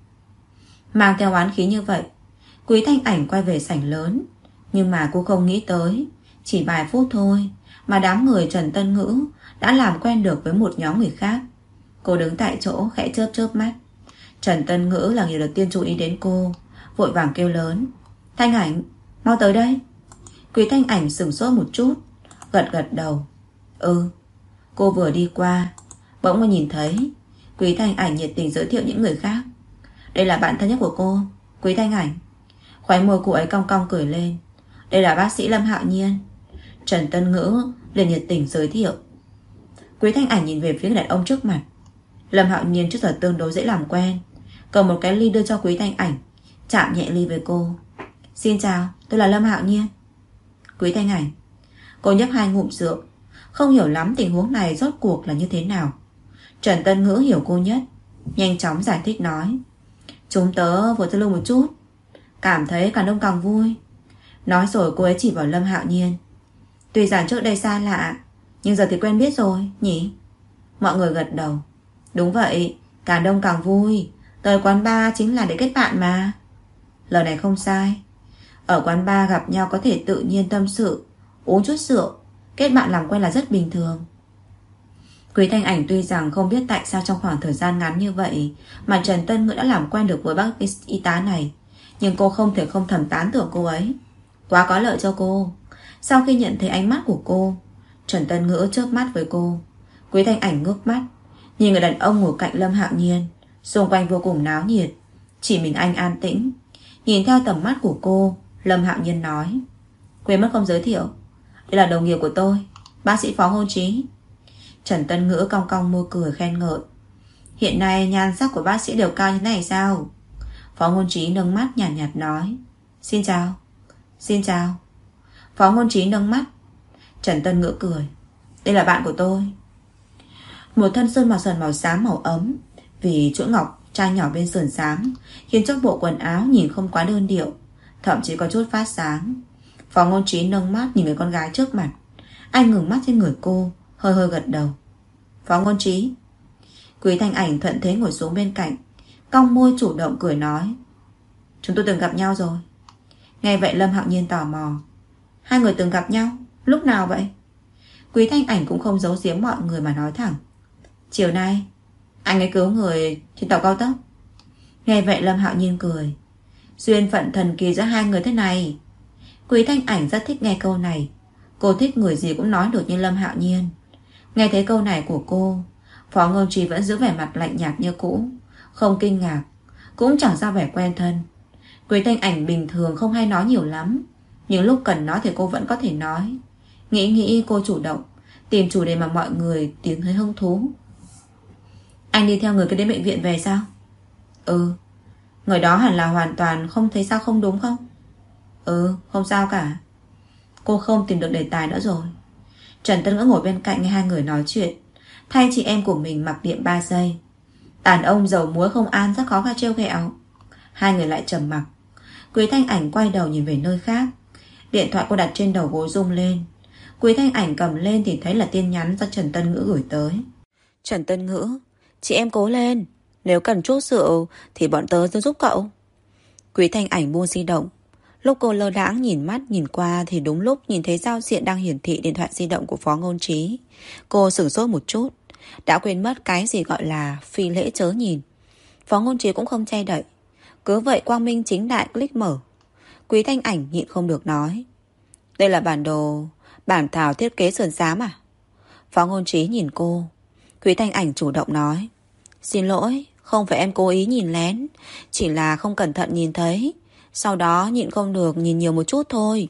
Mang theo oán khí như vậy, Quý Thanh Ảnh quay về sảnh lớn. Nhưng mà cô không nghĩ tới, chỉ vài phút thôi mà đám người Trần Tân Ngữ đã làm quen được với một nhóm người khác. Cô đứng tại chỗ khẽ chớp chớp mắt. Trần Tân Ngữ là người đầu tiên chú ý đến cô, vội vàng kêu lớn. Thanh Ảnh, mau tới đây. Quý Thanh Ảnh sửng sốt một chút, gật gật đầu. Ừ. Cô vừa đi qua, bỗng mới nhìn thấy Quý Thanh Ảnh nhiệt tình giới thiệu những người khác. Đây là bạn thân nhất của cô, Quý Thanh Ảnh. Khóe môi cô ấy cong cong cười lên. Đây là bác sĩ Lâm Hạo Nhiên. Trần Tân Ngữ liền nhiệt tình giới thiệu. Quý Thanh Ảnh nhìn về phía đàn ông trước mặt. Lâm Hạo Nhiên trước giờ tương đối dễ làm quen, cầm một cái ly đưa cho Quý Thanh Ảnh, chạm nhẹ ly với cô. Xin chào, tôi là Lâm Hạo Nhiên. Quý Thanh Ảnh. Cô nhấp hai ngụm rượu, không hiểu lắm tình huống này rốt cuộc là như thế nào. Trần Tân Ngữ hiểu cô nhất, nhanh chóng giải thích nói. Chúng tớ vừa giao lưu một chút, cảm thấy càng đông càng vui. Nói rồi cô ấy chỉ vào Lâm Hạo Nhiên. Tuy rằng trước đây xa lạ, nhưng giờ thì quen biết rồi, nhỉ? Mọi người gật đầu. Đúng vậy, càng đông càng vui. Tới quán bar chính là để kết bạn mà. Lời này không sai. Ở quán bar gặp nhau có thể tự nhiên tâm sự, uống chút rượu, kết bạn làm quen là rất bình thường. Quý Thanh Ảnh tuy rằng không biết tại sao trong khoảng thời gian ngắn như vậy mà Trần Tân Ngữ đã làm quen được với bác y tá này, nhưng cô không thể không thầm tán thưởng cô ấy. Quá có lợi cho cô. Sau khi nhận thấy ánh mắt của cô, Trần Tân Ngữ chớp mắt với cô. Quý Thanh Ảnh ngước mắt, nhìn người đàn ông ngồi cạnh Lâm Hạo Nhiên. Xung quanh vô cùng náo nhiệt, chỉ mình anh an tĩnh. Nhìn theo tầm mắt của cô, Lâm Hạo Nhiên nói. Quên mất không giới thiệu, đây là đồng nghiệp của tôi, bác sĩ Phó Ngôn Trí. Trần Tân Ngữ cong cong môi cười khen ngợi. Hiện nay nhan sắc của bác sĩ đều cao như thế này sao? Phó Ngôn Trí nâng mắt nhàn nhạt, nhạt nói. Xin chào. Xin chào. Phó Ngôn Trí nâng mắt. Trần Tân Ngữ cười. Đây là bạn của tôi. Một thân sơn màu sần màu xám màu ấm, vì chuỗi ngọc trai nhỏ bên sườn xám khiến cho bộ quần áo nhìn không quá đơn điệu, thậm chí có chút phát sáng. Phó Ngôn Trí nâng mắt nhìn người con gái trước mặt. Anh ngừng mắt trên người cô, hơi hơi gật đầu. Phó Ngôn Trí. Quý Thanh Ảnh thuận thế ngồi xuống bên cạnh, cong môi chủ động cười nói. Chúng tôi từng gặp nhau rồi. Nghe vậy Lâm Hạo Nhiên tò mò. Hai người từng gặp nhau? Lúc nào vậy? Quý Thanh Ảnh cũng không giấu giếm mọi người mà nói thẳng. Chiều nay anh ấy cứu người trên tàu cao tốc. Nghe vậy Lâm Hạo Nhiên cười. Duyên phận thần kỳ giữa hai người thế này. Quý Thanh Ảnh rất thích nghe câu này. Cô thích người gì cũng nói được như Lâm Hạo Nhiên. Nghe thấy câu này của cô, Phó Ngôn Trí vẫn giữ vẻ mặt lạnh nhạt như cũ, không kinh ngạc, cũng chẳng ra vẻ quen thân. Quý Thanh Ảnh bình thường không hay nói nhiều lắm, nhưng lúc cần nói thì cô vẫn có thể nói. Nghĩ nghĩ cô chủ động tìm chủ đề mà mọi người tiếng thấy hứng thú. Anh đi theo người kia đến bệnh viện về sao? Ừ. Người đó hẳn là hoàn toàn không thấy sao không đúng không? Ừ, không sao cả. Cô không tìm được đề tài nữa rồi. Trần Tân Ngữ ngồi bên cạnh nghe hai người nói chuyện, thay chị em của mình mặc niệm ba giây. Đàn ông dầu muối không ăn rất khó khăn trêu ghẹo. Hai người lại trầm mặc. Quý Thanh Ảnh quay đầu nhìn về nơi khác. Điện thoại cô đặt trên đầu gối rung lên. Quý Thanh Ảnh cầm lên thì thấy là tin nhắn do Trần Tân Ngữ gửi tới. Trần Tân Ngữ, chị em cố lên, nếu cần chút rượu thì bọn tớ sẽ giúp cậu. Quý Thanh Ảnh buông di động. Lúc cô lơ đãng nhìn mắt nhìn qua thì đúng lúc nhìn thấy giao diện đang hiển thị điện thoại di động của Phó Ngôn Trí. Cô sửng sốt một chút, đã quên mất cái gì gọi là phi lễ chớ nhìn. Phó Ngôn Trí cũng không che đậy, cứ vậy quang minh chính đại click mở. Quý Thanh Ảnh nhịn không được nói, đây là bản đồ bản thảo thiết kế sườn xám à? Phó Ngôn Trí nhìn cô. Quý Thanh Ảnh chủ động nói, xin lỗi, không phải em cố ý nhìn lén, chỉ là không cẩn thận nhìn thấy, sau đó nhịn không được nhìn nhiều một chút thôi.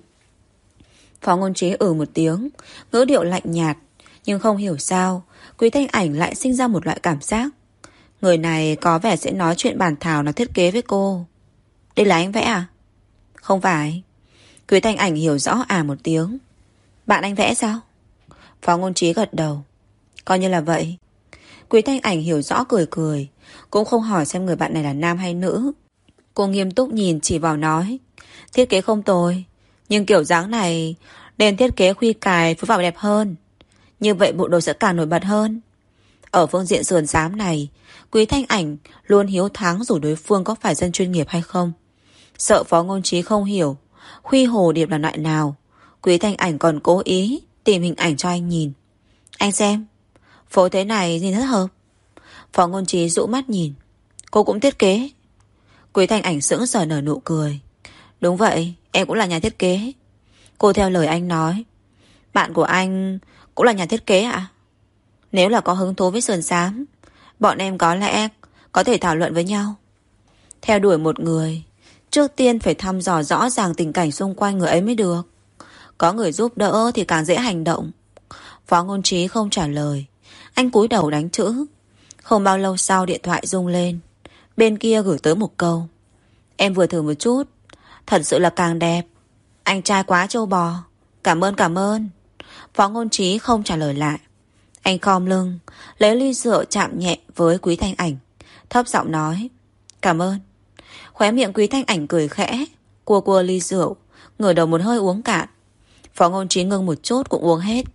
Phó Ngôn Trí ừ một tiếng, ngữ điệu lạnh nhạt. Nhưng không hiểu sao Quý Thanh Ảnh lại sinh ra một loại cảm giác người này có vẻ sẽ nói chuyện bản thảo nó thiết kế với cô. Đây là anh vẽ à? Không phải. Quý Thanh Ảnh hiểu rõ à một tiếng. Bạn anh vẽ sao? Phó Ngôn Trí gật đầu. Coi như là vậy. Quý Thanh Ảnh hiểu rõ cười cười, cũng không hỏi xem người bạn này là nam hay nữ. Cô nghiêm túc nhìn chỉ vào nói, thiết kế không tồi, nhưng kiểu dáng này nên thiết kế khuy cài phối vào đẹp hơn, như vậy bộ đồ sẽ càng nổi bật hơn. Ở phương diện sườn xám này, Quý Thanh Ảnh luôn hiếu thắng dù đối phương có phải dân chuyên nghiệp hay không. Sợ Phó Ngôn Trí không hiểu khuy hồ điệp là loại nào, Quý Thanh Ảnh còn cố ý tìm hình ảnh cho anh nhìn. Anh xem, phối thế này nhìn rất hợp. Phó Ngôn Trí dụ mắt nhìn. Cô cũng thiết kế? Quý Thanh Ảnh sững sờ nở nụ cười. Đúng vậy, em cũng là nhà thiết kế. Cô theo lời anh nói. Bạn của anh cũng là nhà thiết kế ạ? Nếu là có hứng thú với sườn xám, bọn em có lẽ có thể thảo luận với nhau. Theo đuổi một người, trước tiên phải thăm dò rõ ràng tình cảnh xung quanh người ấy mới được. Có người giúp đỡ thì càng dễ hành động. Phó Ngôn Trí không trả lời. Anh cúi đầu đánh chữ. Không bao lâu sau điện thoại rung lên. Bên kia gửi tới một câu, em vừa thử một chút, thật sự là càng đẹp. Anh trai quá trâu bò. Cảm ơn cảm ơn. Phó Ngôn Trí không trả lời lại. Anh khom lưng, lấy ly rượu chạm nhẹ với Quý Thanh Ảnh, thấp giọng nói, cảm ơn. Khóe miệng Quý Thanh Ảnh cười khẽ, cua cua ly rượu, ngửa đầu một hơi uống cạn. Phó Ngôn Trí ngưng một chút cũng uống hết.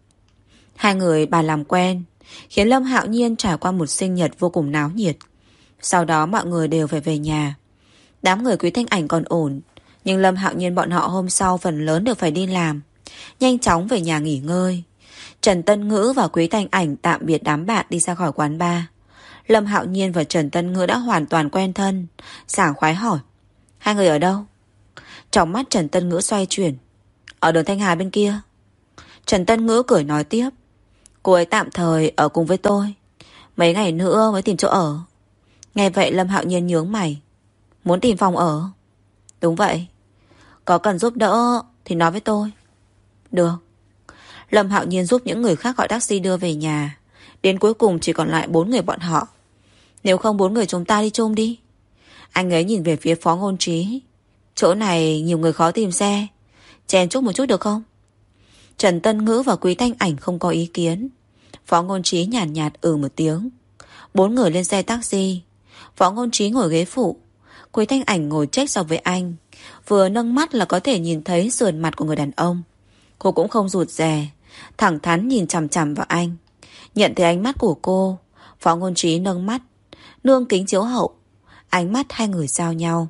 Hai người bàn làm quen, khiến Lâm Hạo Nhiên trải qua một sinh nhật vô cùng náo nhiệt. Sau đó mọi người đều phải về nhà. Đám người Quý Thanh Ảnh còn ổn, nhưng Lâm Hạo Nhiên bọn họ hôm sau phần lớn đều phải đi làm, nhanh chóng về nhà nghỉ ngơi. Trần Tân Ngữ và Quý Thanh Ảnh tạm biệt đám bạn đi ra khỏi quán bar. Lâm Hạo Nhiên và Trần Tân Ngữ đã hoàn toàn quen thân, sảng khoái hỏi, hai người ở đâu? Trong mắt Trần Tân Ngữ xoay chuyển, ở đường Thanh Hà bên kia. Trần Tân Ngữ cười nói tiếp, cô ấy tạm thời ở cùng với tôi, mấy ngày nữa mới tìm chỗ ở. Nghe vậy Lâm Hạo Nhiên nhướng mày, muốn tìm phòng ở? Đúng vậy. Có cần giúp đỡ thì nói với tôi. Được. Lâm Hạo Nhiên giúp những người khác gọi taxi đưa về nhà. Đến cuối cùng chỉ còn lại bốn người bọn họ. Nếu không bốn người chúng ta đi chung đi. Anh ấy nhìn về phía Phó Ngôn Trí. Chỗ này nhiều người khó tìm xe, chen chúc một chút được không? Trần Tân Ngữ và Quý Thanh Ảnh không có ý kiến. Phó Ngôn Trí nhàn nhạt, nhạt ừ một tiếng. Bốn người lên xe taxi. Phó Ngôn Trí ngồi ghế phụ, Quý Thanh Ảnh ngồi chếch sau với anh. Vừa nâng mắt là có thể nhìn thấy sườn mặt của người đàn ông. Cô cũng không rụt rè, thẳng thắn nhìn chằm chằm vào anh. Nhận thấy ánh mắt của cô, Phó Ngôn Trí nâng mắt, nương kính chiếu hậu. Ánh mắt hai người giao nhau.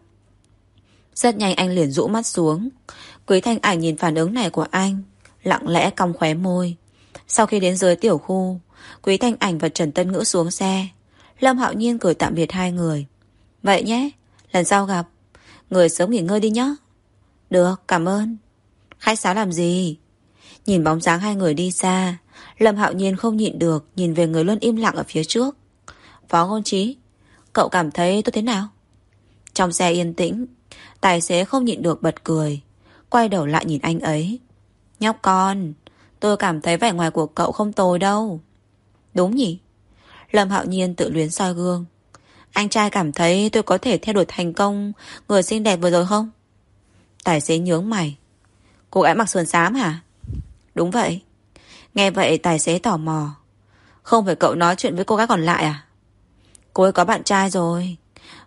Rất nhanh anh liền rũ mắt xuống. Quý Thanh Ảnh nhìn phản ứng này của anh, lặng lẽ cong khóe môi. Sau khi đến dưới tiểu khu, Quý Thanh Ảnh và Trần Tân Ngữ xuống xe. Lâm Hạo Nhiên cười tạm biệt hai người. Vậy nhé, lần sau gặp. Người sớm nghỉ ngơi đi nhé. Được, cảm ơn. Khách sáo làm gì? Nhìn bóng dáng hai người đi xa, Lâm Hạo Nhiên không nhịn được nhìn về người luôn im lặng ở phía trước. Phó Ngôn Trí, cậu cảm thấy tôi thế nào? Trong xe yên tĩnh, tài xế không nhịn được bật cười, quay đầu lại nhìn anh ấy. Nhóc con, tôi cảm thấy vẻ ngoài của cậu không tồi đâu. Đúng nhỉ? Lâm Hạo Nhiên tự luyến soi gương. Anh trai cảm thấy tôi có thể theo đuổi thành công người xinh đẹp vừa rồi không? Tài xế nhướng mày. Cô gái mặc sườn xám hả? Đúng vậy. Nghe vậy tài xế tò mò. Không phải cậu nói chuyện với cô gái còn lại à? Cô ấy có bạn trai rồi.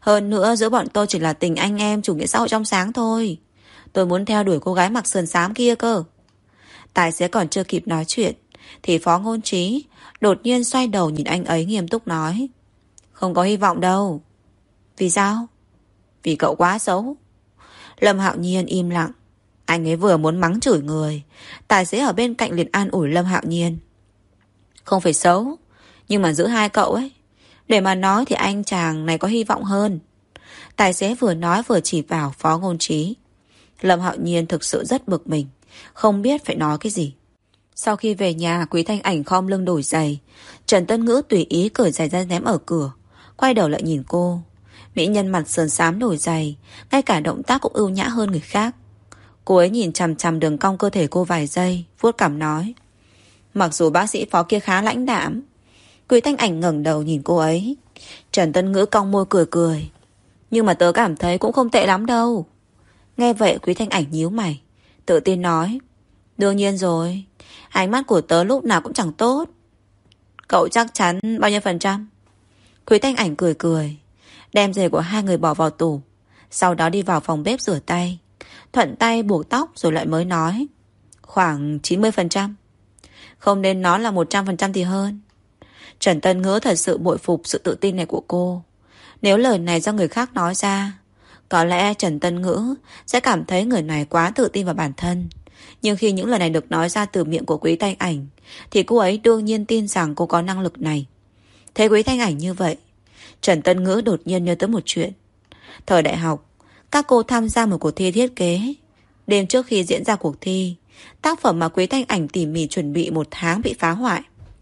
Hơn nữa giữa bọn tôi chỉ là tình anh em chủ nghĩa xã hội trong sáng thôi. Tôi muốn theo đuổi cô gái mặc sườn xám kia cơ. Tài xế còn chưa kịp nói chuyện thì Phó Ngôn Trí đột nhiên xoay đầu nhìn anh ấy nghiêm túc nói: Không có hy vọng đâu. Vì sao? Vì cậu quá xấu. Lâm Hạo Nhiên im lặng. Anh ấy vừa muốn mắng chửi người, tài xế ở bên cạnh liền an ủi Lâm Hạo Nhiên: Không phải xấu, nhưng mà giữa hai cậu ấy, để mà nói thì anh chàng này có hy vọng hơn. Tài xế vừa nói vừa chỉ vào Phó Ngôn Trí. Lâm Hạo Nhiên thực sự rất bực mình, không biết phải nói cái gì. Sau khi về nhà, Quý Thanh Ảnh khom lưng đổi giày. Trần Tân Ngữ tùy ý cởi giày ra ném ở cửa, quay đầu lại nhìn cô. Mỹ nhân mặt sườn xám đổi giày, ngay cả động tác cũng ưu nhã hơn người khác. Cô ấy nhìn chằm chằm đường cong cơ thể cô vài giây, vuốt cằm nói: Mặc dù bác sĩ Phó kia khá lãnh đạm. Quý Thanh Ảnh ngẩng đầu nhìn cô ấy. Trần Tân Ngữ cong môi cười cười: Nhưng mà tớ cảm thấy cũng không tệ lắm đâu. Nghe vậy Quý Thanh Ảnh nhíu mày, tự tin nói: Đương nhiên rồi, ánh mắt của tớ lúc nào cũng chẳng tốt. Cậu chắc chắn bao nhiêu phần trăm? Quý Thanh Ảnh cười cười, đem giày của hai người bỏ vào tủ, sau đó đi vào phòng bếp rửa tay, thuận tay buộc tóc rồi lại mới nói: Khoảng chín mươi phần trăm. Không nên nói là một trăm phần trăm thì hơn. Trần Tân Ngữ thật sự bội phục sự tự tin này của cô. Nếu lời này do người khác nói ra, có lẽ Trần Tân Ngữ sẽ cảm thấy người này quá tự tin vào bản thân. Nhưng khi những lời này được nói ra từ miệng của Quý Thanh Ảnh thì cô ấy đương nhiên tin rằng cô có năng lực này. Thấy Quý Thanh Ảnh như vậy, Trần Tân Ngữ đột nhiên nhớ tới một chuyện. Thời đại học, các cô tham gia một cuộc thi thiết kế. Đêm trước khi diễn ra cuộc thi, tác phẩm mà Quý Thanh Ảnh tỉ mỉ chuẩn bị một tháng bị phá hoại,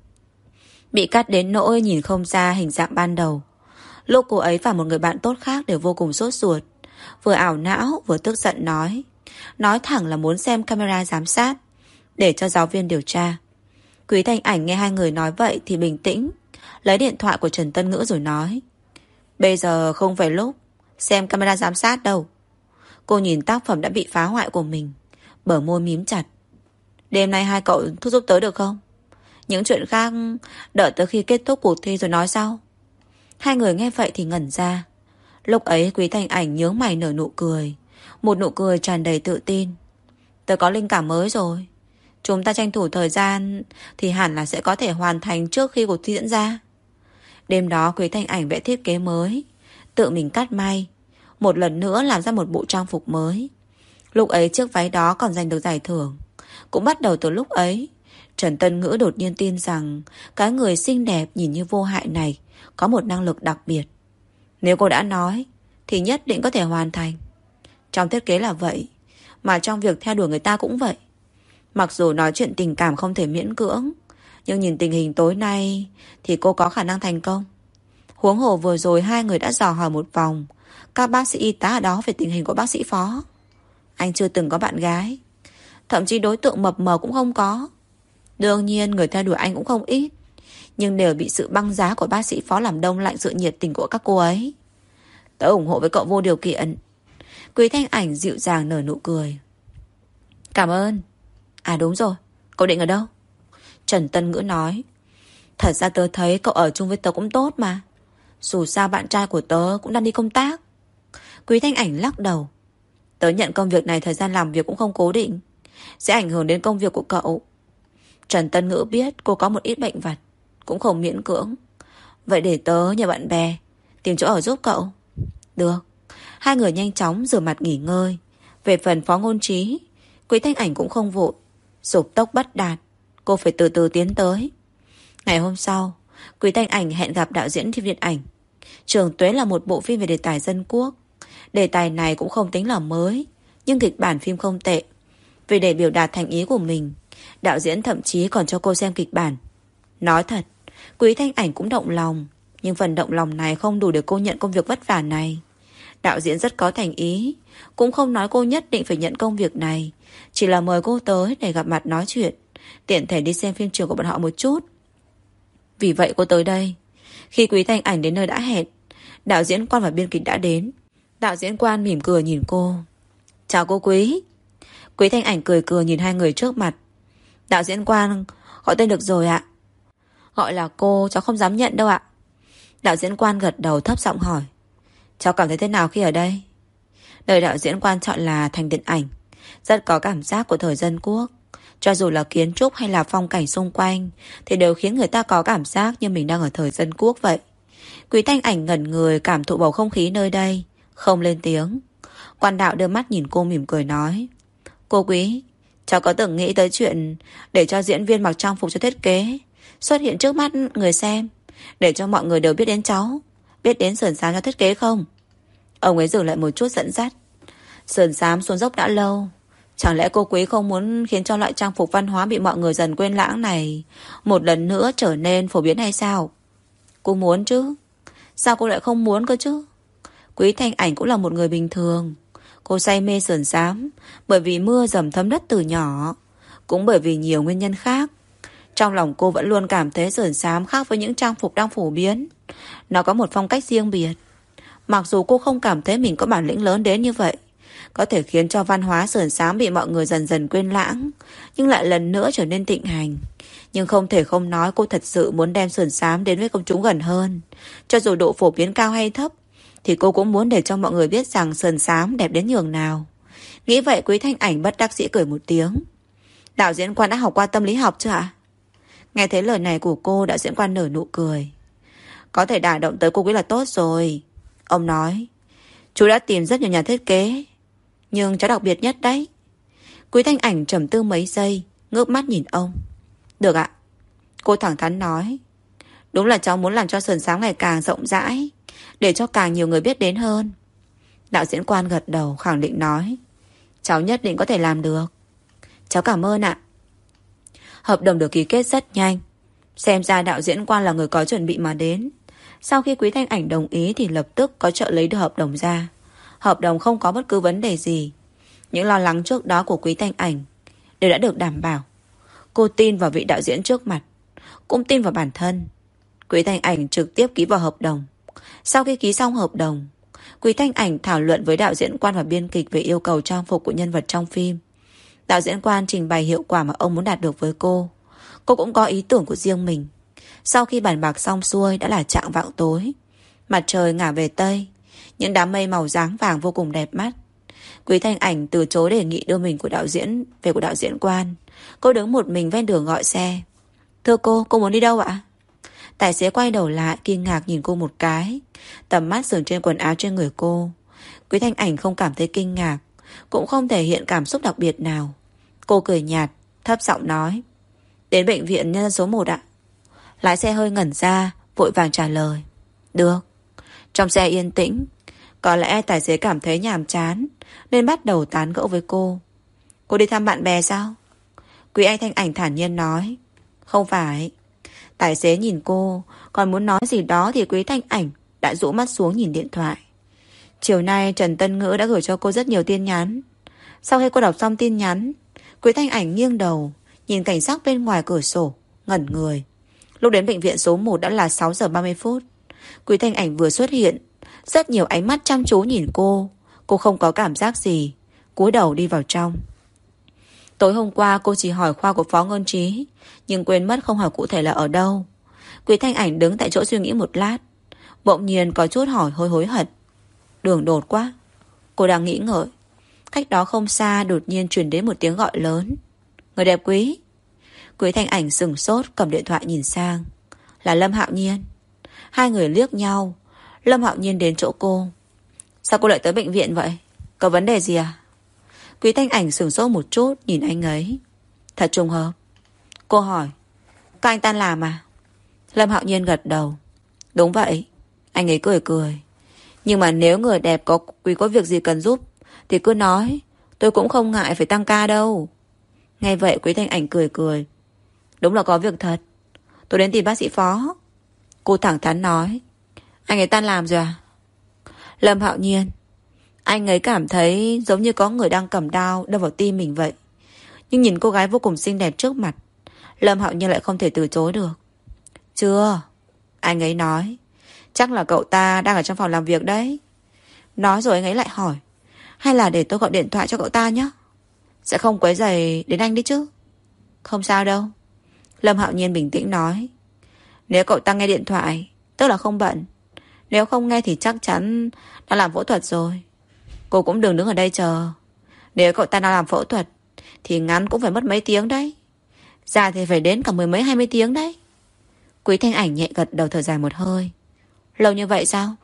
bị cắt đến nỗi nhìn không ra hình dạng ban đầu. Lúc cô ấy và một người bạn tốt khác đều vô cùng sốt ruột, vừa ảo não vừa tức giận nói Nói thẳng là muốn xem camera giám sát để cho giáo viên điều tra. Quý Thanh Ảnh nghe hai người nói vậy thì bình tĩnh, lấy điện thoại của Trần Tân Ngữ rồi nói: Bây giờ không phải lúc xem camera giám sát đâu. Cô nhìn tác phẩm đã bị phá hoại của mình, bờ môi mím chặt. Đêm nay hai cậu thúc giúp tớ được không? Những chuyện khác đợi tới khi kết thúc cuộc thi rồi nói sau. Hai người nghe vậy thì ngẩn ra. Lúc ấy Quý Thanh Ảnh nhướng mày nở nụ cười, một nụ cười tràn đầy tự tin. Tớ có linh cảm mới rồi. Chúng ta tranh thủ thời gian thì hẳn là sẽ có thể hoàn thành trước khi cuộc thi diễn ra. Đêm đó Quý Thanh Ảnh vẽ thiết kế mới, tự mình cắt may, một lần nữa làm ra một bộ trang phục mới. Lúc ấy chiếc váy đó còn giành được giải thưởng. Cũng bắt đầu từ lúc ấy, Trần Tân Ngữ đột nhiên tin rằng cái người xinh đẹp nhìn như vô hại này có một năng lực đặc biệt. Nếu cô đã nói thì nhất định có thể hoàn thành. Trong thiết kế là vậy, mà trong việc theo đuổi người ta cũng vậy. Mặc dù nói chuyện tình cảm không thể miễn cưỡng, nhưng nhìn tình hình tối nay thì cô có khả năng thành công. Huống hồ vừa rồi hai người đã dò hỏi một vòng các bác sĩ y tá ở đó về tình hình của bác sĩ Phó. Anh chưa từng có bạn gái, thậm chí đối tượng mập mờ cũng không có. Đương nhiên người theo đuổi anh cũng không ít, nhưng đều bị sự băng giá của bác sĩ Phó làm đông lạnh sự nhiệt tình của các cô ấy. Tớ ủng hộ với cậu vô điều kiện. Quý Thanh Ảnh dịu dàng nở nụ cười. Cảm ơn. À đúng rồi, cậu định ở đâu? Trần Tân Ngữ nói: Thật ra tớ thấy cậu ở chung với tớ cũng tốt mà. Dù sao bạn trai của tớ cũng đang đi công tác. Quý Thanh Ảnh lắc đầu. Tớ nhận công việc này thời gian làm việc cũng không cố định, sẽ ảnh hưởng đến công việc của cậu. Trần Tân Ngữ biết cô có một ít bệnh vặt, cũng không miễn cưỡng. Vậy để tớ nhờ bạn bè tìm chỗ ở giúp cậu. Được. Hai người nhanh chóng rửa mặt nghỉ ngơi. Về phần Phó Ngôn Trí, Quý Thanh Ảnh cũng không vội, dục tốc bất đạt, cô phải từ từ tiến tới. Ngày hôm sau, Quý Thanh Ảnh hẹn gặp đạo diễn phim điện ảnh. Trường Tuế là một bộ phim về đề tài dân quốc. Đề tài này cũng không tính là mới, nhưng kịch bản phim không tệ. Vì để biểu đạt thành ý của mình, đạo diễn thậm chí còn cho cô xem kịch bản. Nói thật, Quý Thanh Ảnh cũng động lòng, nhưng phần động lòng này không đủ để cô nhận công việc vất vả này. Đạo diễn rất có thành ý, cũng không nói cô nhất định phải nhận công việc này, chỉ là mời cô tới để gặp mặt nói chuyện, tiện thể đi xem phim trường của bọn họ một chút. Vì vậy cô tới đây. Khi Quý Thanh Ảnh đến nơi đã hẹn, đạo diễn Quan và biên kịch đã đến. Đạo diễn Quan mỉm cười nhìn cô. Chào cô Quý. Quý Thanh Ảnh cười cười nhìn hai người trước mặt. Đạo diễn Quan, gọi tên được rồi ạ. Gọi là cô cháu không dám nhận đâu ạ. Đạo diễn Quan gật đầu thấp giọng hỏi. Cháu cảm thấy thế nào khi ở đây? Đời đạo diễn quan chọn là thành điện ảnh, rất có cảm giác của thời dân quốc. Cho dù là kiến trúc hay là phong cảnh xung quanh thì đều khiến người ta có cảm giác như mình đang ở thời dân quốc vậy. Quý Thanh Ảnh ngẩn người cảm thụ bầu không khí nơi đây, không lên tiếng. Quan đạo đưa mắt nhìn cô mỉm cười nói: Cô Quý, cháu có từng nghĩ tới chuyện để cho diễn viên mặc trang phục cho thiết kế xuất hiện trước mắt người xem, để cho mọi người đều biết đến cháu, biết đến Sườn Xám cho thiết kế không? Ông ấy dừng lại một chút dẫn dắt. Sườn Xám xuống dốc đã lâu, chẳng lẽ cô Quý không muốn khiến cho loại trang phục văn hóa bị mọi người dần quên lãng này một lần nữa trở nên phổ biến hay sao? Cô muốn chứ. Sao cô lại không muốn cơ chứ? Quý Thanh Ảnh cũng là một người bình thường. Cô say mê Sườn Xám bởi vì mưa dầm thấm đất từ nhỏ, cũng bởi vì nhiều nguyên nhân khác. Trong lòng cô vẫn luôn cảm thấy Sườn Xám khác với những trang phục đang phổ biến. Nó có một phong cách riêng biệt. Mặc dù cô không cảm thấy mình có bản lĩnh lớn đến như vậy, có thể khiến cho văn hóa Sườn Xám bị mọi người dần dần quên lãng, nhưng lại lần nữa trở nên thịnh hành. Nhưng không thể không nói cô thật sự muốn đem Sườn Xám đến với công chúng gần hơn. Cho dù độ phổ biến cao hay thấp, thì cô cũng muốn để cho mọi người biết rằng Sườn Xám đẹp đến nhường nào. Nghĩ vậy Quý Thanh Ảnh bất đắc dĩ cười một tiếng. Đạo diễn Quan đã học qua tâm lý học chưa ạ? Nghe thấy lời này của cô, đạo diễn Quan nở nụ cười. Có thể đả động tới cô Quý là tốt rồi. Ông nói: Chú đã tìm rất nhiều nhà thiết kế, nhưng cháu đặc biệt nhất đấy. Quý Thanh Ảnh trầm tư mấy giây, ngước mắt nhìn ông. Được ạ. Cô thẳng thắn nói: Đúng là cháu muốn làm cho Sườn Xám ngày càng rộng rãi, để cho càng nhiều người biết đến hơn. Đạo diễn Quan gật đầu khẳng định nói: Cháu nhất định có thể làm được. Cháu cảm ơn ạ. Hợp đồng được ký kết rất nhanh. Xem ra đạo diễn Quan là người có chuẩn bị mà đến. Sau khi Quý Thanh Ảnh đồng ý thì lập tức có trợ lấy được hợp đồng ra. Hợp đồng không có bất cứ vấn đề gì. Những lo lắng trước đó của Quý Thanh Ảnh đều đã được đảm bảo. Cô tin vào vị đạo diễn trước mặt, cũng tin vào bản thân. Quý Thanh Ảnh trực tiếp ký vào hợp đồng. Sau khi ký xong hợp đồng, Quý Thanh Ảnh thảo luận với đạo diễn Quan và biên kịch về yêu cầu trang phục của nhân vật trong phim. Đạo diễn Quan trình bày hiệu quả mà ông muốn đạt được với cô. Cô cũng có ý tưởng của riêng mình. Sau khi bàn bạc xong xuôi đã là chạng vạng tối. Mặt trời ngả về Tây, những đám mây màu dáng vàng vô cùng đẹp mắt. Quý Thanh Ảnh từ chối đề nghị đưa mình của đạo diễn về của đạo diễn Quan. Cô đứng một mình ven đường gọi xe. Thưa cô, cô muốn đi đâu ạ? Tài xế quay đầu lại kinh ngạc nhìn cô một cái. Tầm mắt dừng trên quần áo trên người cô. Quý Thanh Ảnh không cảm thấy kinh ngạc, cũng không thể hiện cảm xúc đặc biệt nào. Cô cười nhạt, thấp giọng nói: Đến bệnh viện nhân dân số một ạ. Lái xe hơi ngẩn ra, vội vàng trả lời: Được. Trong xe yên tĩnh. Có lẽ tài xế cảm thấy nhàm chán nên bắt đầu tán gẫu với cô. Cô đi thăm bạn bè sao? Quý Anh Thanh Ảnh thản nhiên nói: Không phải. Tài xế nhìn cô, còn muốn nói gì đó thì Quý Thanh Ảnh đã rũ mắt xuống nhìn điện thoại. Chiều nay Trần Tân Ngữ đã gửi cho cô rất nhiều tin nhắn. Sau khi cô đọc xong tin nhắn, Quý Thanh Ảnh nghiêng đầu nhìn cảnh sắc bên ngoài cửa sổ, ngẩn người. Lúc đến bệnh viện số một đã là sáu giờ ba mươi phút. Quý Thanh Ảnh vừa xuất hiện, rất nhiều ánh mắt chăm chú nhìn cô. Cô không có cảm giác gì, cúi đầu đi vào trong. Tối hôm qua cô chỉ hỏi khoa của Phó Ngân Trí, nhưng quên mất không hỏi cụ thể là ở đâu. Quý Thanh Ảnh đứng tại chỗ suy nghĩ một lát, bỗng nhiên có chút hỏi hơi hối hận. Đường đột quá. Cô đang nghĩ ngợi, cách đó không xa đột nhiên truyền đến một tiếng gọi lớn: Người đẹp Quý. Quý Thanh Ảnh sừng sốt cầm điện thoại nhìn sang. Là Lâm Hạo Nhiên. Hai người liếc nhau. Lâm Hạo Nhiên đến chỗ cô. Sao cô lại tới bệnh viện vậy? Có vấn đề gì à? Quý Thanh Ảnh sửng sốt một chút nhìn anh ấy. Thật trùng hợp. Cô hỏi: Các anh tan làm à? Lâm Hạo Nhiên gật đầu. Đúng vậy. Anh ấy cười cười. Nhưng mà nếu người đẹp có Quý có việc gì cần giúp thì cứ nói, tôi cũng không ngại phải tăng ca đâu. Nghe vậy Quý Thanh Ảnh cười cười. Đúng là có việc thật. Tôi đến tìm bác sĩ Phó. Cô thẳng thắn nói. Anh ấy tan làm rồi à? Lâm Hạo Nhiên: Anh ấy cảm thấy giống như có người đang cầm đao đâm vào tim mình vậy. Nhưng nhìn cô gái vô cùng xinh đẹp trước mặt, Lâm Hạo Nhiên lại không thể từ chối được. Chưa. Anh ấy nói: Chắc là cậu ta đang ở trong phòng làm việc đấy. Nói rồi anh ấy lại hỏi: Hay là để tôi gọi điện thoại cho cậu ta nhé? Sẽ không quấy rầy đến anh đấy chứ? Không sao đâu. Lâm Hạo Nhiên bình tĩnh nói: Nếu cậu ta nghe điện thoại tức là không bận. Nếu không nghe thì chắc chắn đã làm phẫu thuật rồi. Cô cũng đừng đứng ở đây chờ. Nếu cậu ta đang làm phẫu thuật thì ngắn cũng phải mất mấy tiếng đấy. Dài thì phải đến cả mười mấy hai mươi tiếng đấy. Quý Thanh Ảnh nhẹ gật đầu thở dài một hơi. Lâu như vậy sao?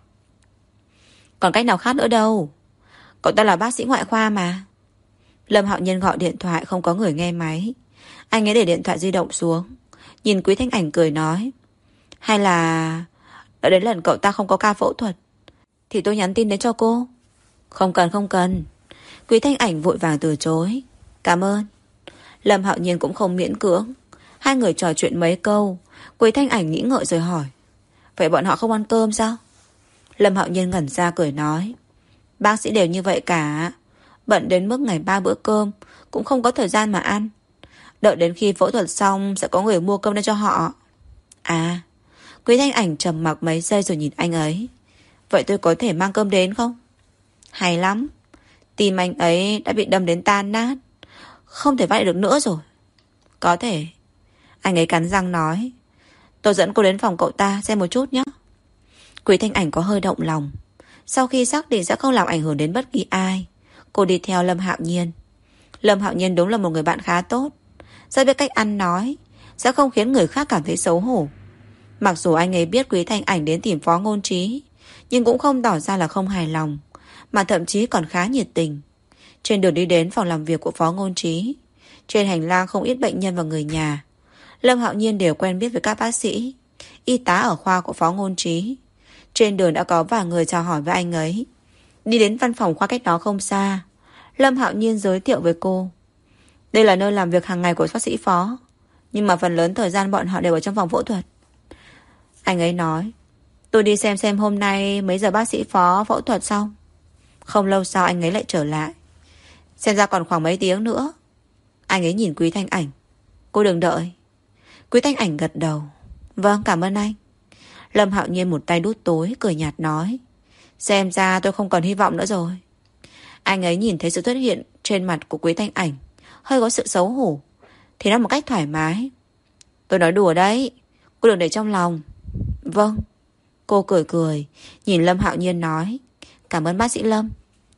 Còn cách nào khác nữa đâu. Cậu ta là bác sĩ ngoại khoa mà. Lâm Hạo Nhiên gọi điện thoại không có người nghe máy. Anh ấy để điện thoại di động xuống, nhìn Quý Thanh Ảnh cười nói. Hay là đợi đến lần cậu ta không có ca phẫu thuật thì tôi nhắn tin đến cho cô. Không cần không cần. Quý Thanh Ảnh vội vàng từ chối. Cảm ơn. Lâm Hạo Nhiên cũng không miễn cưỡng. Hai người trò chuyện mấy câu. Quý Thanh Ảnh nghĩ ngợi rồi hỏi. Vậy bọn họ không ăn cơm sao? Lâm Hạo Nhiên ngẩn ra cười nói. Bác sĩ đều như vậy cả. Bận đến mức ngày ba bữa cơm cũng không có thời gian mà ăn. Đợi đến khi phẫu thuật xong sẽ có người mua cơm đến cho họ. À. Quý Thanh Ảnh trầm mặc mấy giây rồi nhìn anh ấy. Vậy tôi có thể mang cơm đến không? Hay lắm. Tim anh ấy đã bị đâm đến tan nát, không thể vay được nữa rồi. Có thể. Anh ấy cắn răng nói. Tôi dẫn cô đến phòng cậu ta xem một chút nhé. Quý Thanh Ảnh có hơi động lòng. Sau khi xác định sẽ không làm ảnh hưởng đến bất kỳ ai, cô đi theo Lâm Hạo Nhiên. Lâm Hạo Nhiên đúng là một người bạn khá tốt, rất biết cách ăn nói, sẽ không khiến người khác cảm thấy xấu hổ. Mặc dù anh ấy biết Quý Thanh Ảnh đến tìm Phó Ngôn Trí, nhưng cũng không tỏ ra là không hài lòng, mà thậm chí còn khá nhiệt tình. Trên đường đi đến phòng làm việc của Phó Ngôn Trí, trên hành lang không ít bệnh nhân và người nhà. Lâm Hạo Nhiên đều quen biết với các bác sĩ, y tá ở khoa của Phó Ngôn Trí. Trên đường đã có vài người chào hỏi với anh ấy. Đi đến văn phòng khoa cách đó không xa, Lâm Hạo Nhiên giới thiệu với cô. Đây là nơi làm việc hàng ngày của bác sĩ Phó, nhưng mà phần lớn thời gian bọn họ đều ở trong phòng phẫu thuật. Anh ấy nói. Tôi đi xem xem hôm nay mấy giờ bác sĩ Phó phẫu thuật xong. Không lâu sau anh ấy lại trở lại. Xem ra còn khoảng mấy tiếng nữa. Anh ấy nhìn Quý Thanh Ảnh. Cô đừng đợi. Quý Thanh Ảnh gật đầu. Vâng, cảm ơn anh. Lâm Hạo Nhiên một tay đút túi, cười nhạt nói. Xem ra tôi không còn hy vọng nữa rồi. Anh ấy nhìn thấy sự xuất hiện trên mặt của Quý Thanh Ảnh, hơi có sự xấu hổ, thì nói một cách thoải mái. Tôi nói đùa đấy, cô đừng để trong lòng. Vâng. Cô cười cười, nhìn Lâm Hạo Nhiên nói. Cảm ơn bác sĩ Lâm.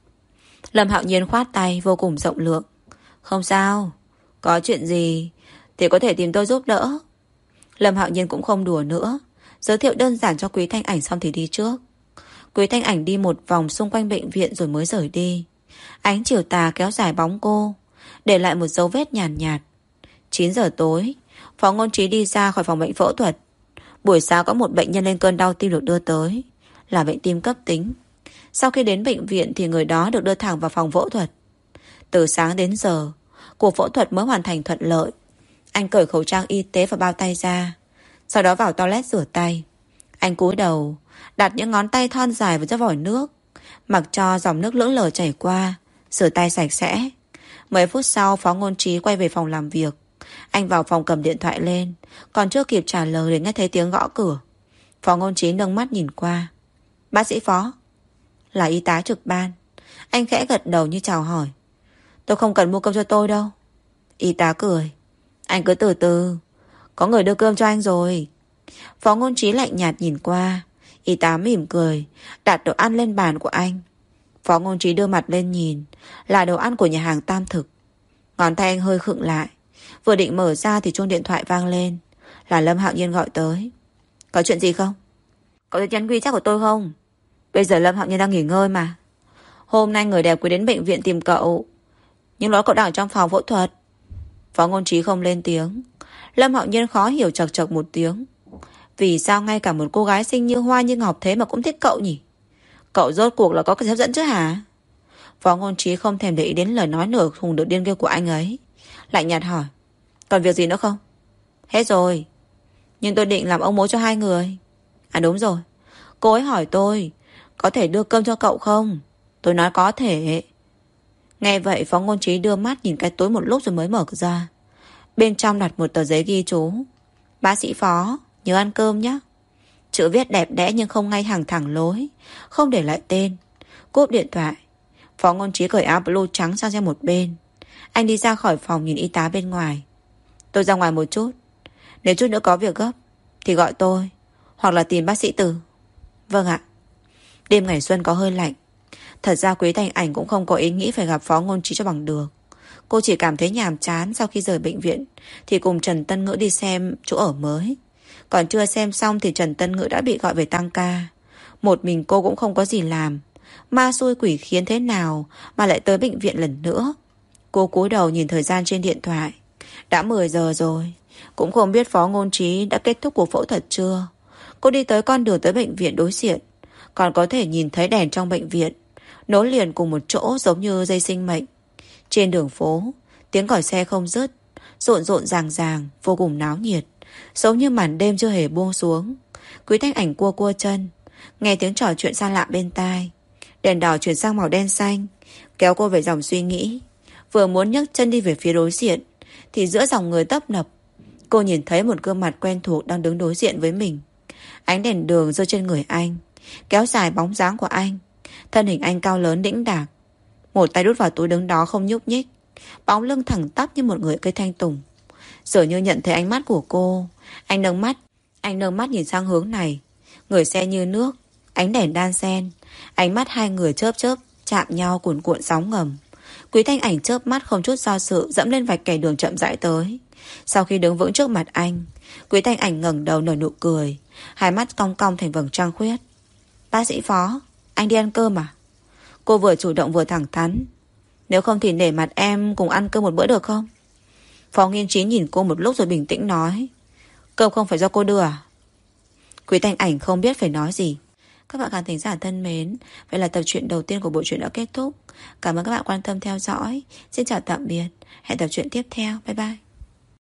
Lâm Hạo Nhiên khoát tay vô cùng rộng lượng. Không sao, có chuyện gì thì có thể tìm tôi giúp đỡ. Lâm Hạo Nhiên cũng không đùa nữa, giới thiệu đơn giản cho Quý Thanh Ảnh xong thì đi trước. Quý Thanh Ảnh đi một vòng xung quanh bệnh viện rồi mới rời đi. Ánh chiều tà kéo dài bóng cô, để lại một dấu vết nhàn nhạt, nhạt. chín giờ tối, Phó Ngôn Trí đi ra khỏi phòng bệnh phẫu thuật. Buổi sáng có một bệnh nhân lên cơn đau tim được đưa tới, là bệnh tim cấp tính. Sau khi đến bệnh viện thì người đó được đưa thẳng vào phòng phẫu thuật. Từ sáng đến giờ, cuộc phẫu thuật mới hoàn thành thuận lợi. Anh cởi khẩu trang y tế và bao tay ra, sau đó vào toilet rửa tay. Anh cúi đầu, đặt những ngón tay thon dài vào chiếc vòi nước, mặc cho dòng nước lững lờ chảy qua, rửa tay sạch sẽ. Mấy phút sau, Phó Ngôn Trí quay về phòng làm việc. Anh vào phòng cầm điện thoại lên, còn chưa kịp trả lời để nghe thấy tiếng gõ cửa. Phó Ngôn Trí nâng mắt nhìn qua. Bác sĩ Phó. Là y tá trực ban. Anh khẽ gật đầu như chào hỏi. Tôi không cần mua cơm cho tôi đâu. Y tá cười. Anh cứ từ từ, có người đưa cơm cho anh rồi. Phó Ngôn Trí lạnh nhạt nhìn qua. Y tá mỉm cười, đặt đồ ăn lên bàn của anh. Phó Ngôn Trí đưa mặt lên nhìn, là đồ ăn của nhà hàng Tam Thực. Ngón tay anh hơi khựng lại, vừa định mở ra thì chuông điện thoại vang lên. Là Lâm Hạo Nhiên gọi tới. Có chuyện gì không? Cậu sẽ nhắn WeChat của tôi không? Bây giờ Lâm Hạo Nhiên đang nghỉ ngơi mà. Hôm nay người đẹp quý đến bệnh viện tìm cậu, nhưng nói cậu đang ở trong phòng phẫu thuật. Phó Ngôn Trí không lên tiếng. Lâm Hạo Nhiên khó hiểu chật chật một tiếng. Vì sao ngay cả một cô gái xinh như hoa như ngọc thế mà cũng thích cậu nhỉ? Cậu rốt cuộc là có cái hấp dẫn chứ hả? Phó Ngôn Trí không thèm để ý đến lời nói nửa thùng được điên kia của anh ấy, lạnh nhạt hỏi. Còn việc gì nữa không? Hết rồi. Nhưng tôi định làm ông mối cho hai người. À đúng rồi, cô ấy hỏi tôi có thể đưa cơm cho cậu không? Tôi nói có thể. Nghe vậy Phó Ngôn Trí đưa mắt nhìn cái túi một lúc rồi mới mở ra. Bên trong đặt một tờ giấy ghi chú. Bác sĩ Phó, nhớ ăn cơm nhé. Chữ viết đẹp đẽ nhưng không ngay hàng thẳng lối, không để lại tên. Cúp điện thoại, Phó Ngôn Trí cởi áo blue trắng sang sang một bên. Anh đi ra khỏi phòng nhìn y tá bên ngoài. Tôi ra ngoài một chút, nếu chút nữa có việc gấp thì gọi tôi, hoặc là tìm bác sĩ Từ. Vâng ạ. Đêm ngày xuân có hơi lạnh. Thật ra Quý Thanh Ảnh cũng không có ý nghĩ phải gặp Phó Ngôn Trí cho bằng được. Cô chỉ cảm thấy nhàm chán sau khi rời bệnh viện thì cùng Trần Tân Ngữ đi xem chỗ ở mới. Còn chưa xem xong thì Trần Tân Ngữ đã bị gọi về tăng ca. Một mình cô cũng không có gì làm. Ma xui quỷ khiến thế nào mà lại tới bệnh viện lần nữa. Cô cúi đầu nhìn thời gian trên điện thoại. Đã mười giờ rồi. Cũng không biết Phó Ngôn Trí đã kết thúc cuộc phẫu thuật chưa. Cô đi tới con đường tới bệnh viện đối diện. Còn có thể nhìn thấy đèn trong bệnh viện nối liền cùng một chỗ giống như dây sinh mệnh. Trên đường phố, tiếng còi xe không dứt, rộn rộn ràng ràng, vô cùng náo nhiệt, giống như màn đêm chưa hề buông xuống. Quý Thanh Ảnh cua cua chân, nghe tiếng trò chuyện xa lạ bên tai. Đèn đỏ chuyển sang màu đen xanh, kéo cô về dòng suy nghĩ. Vừa muốn nhấc chân đi về phía đối diện thì giữa dòng người tấp nập, cô nhìn thấy một gương mặt quen thuộc đang đứng đối diện với mình. Ánh đèn đường rơi trên người anh, kéo dài bóng dáng của anh. Thân hình anh cao lớn đĩnh đạc, một tay đút vào túi đứng đó không nhúc nhích, bóng lưng thẳng tắp như một người cây thanh tùng. Dường như nhận thấy ánh mắt của cô, Anh nâng mắt Anh nâng mắt nhìn sang hướng này. Người xe như nước, ánh đèn đan xen, ánh mắt hai người chớp chớp chạm nhau cuồn cuộn sóng ngầm. Quý Thanh Ảnh chớp mắt không chút do dự dẫm lên vạch kẻ đường chậm rãi tới. Sau khi đứng vững trước mặt anh, Quý Thanh Ảnh ngẩng đầu nở nụ cười, hai mắt cong cong thành vầng trăng khuyết. Bác sĩ Phó, anh đi ăn cơm à? Cô vừa chủ động vừa thẳng thắn. Nếu không thì nể mặt em cùng ăn cơm một bữa được không? Phó Nghiên Trí nhìn cô một lúc rồi bình tĩnh nói. Cơm không phải do cô đưa à? Quý Thanh Ảnh không biết phải nói gì. Các bạn khán thính giả thân mến, vậy là tập truyện đầu tiên của bộ truyện đã kết thúc. Cảm ơn các bạn quan tâm theo dõi. Xin chào tạm biệt. Hẹn tập truyện tiếp theo. Bye bye.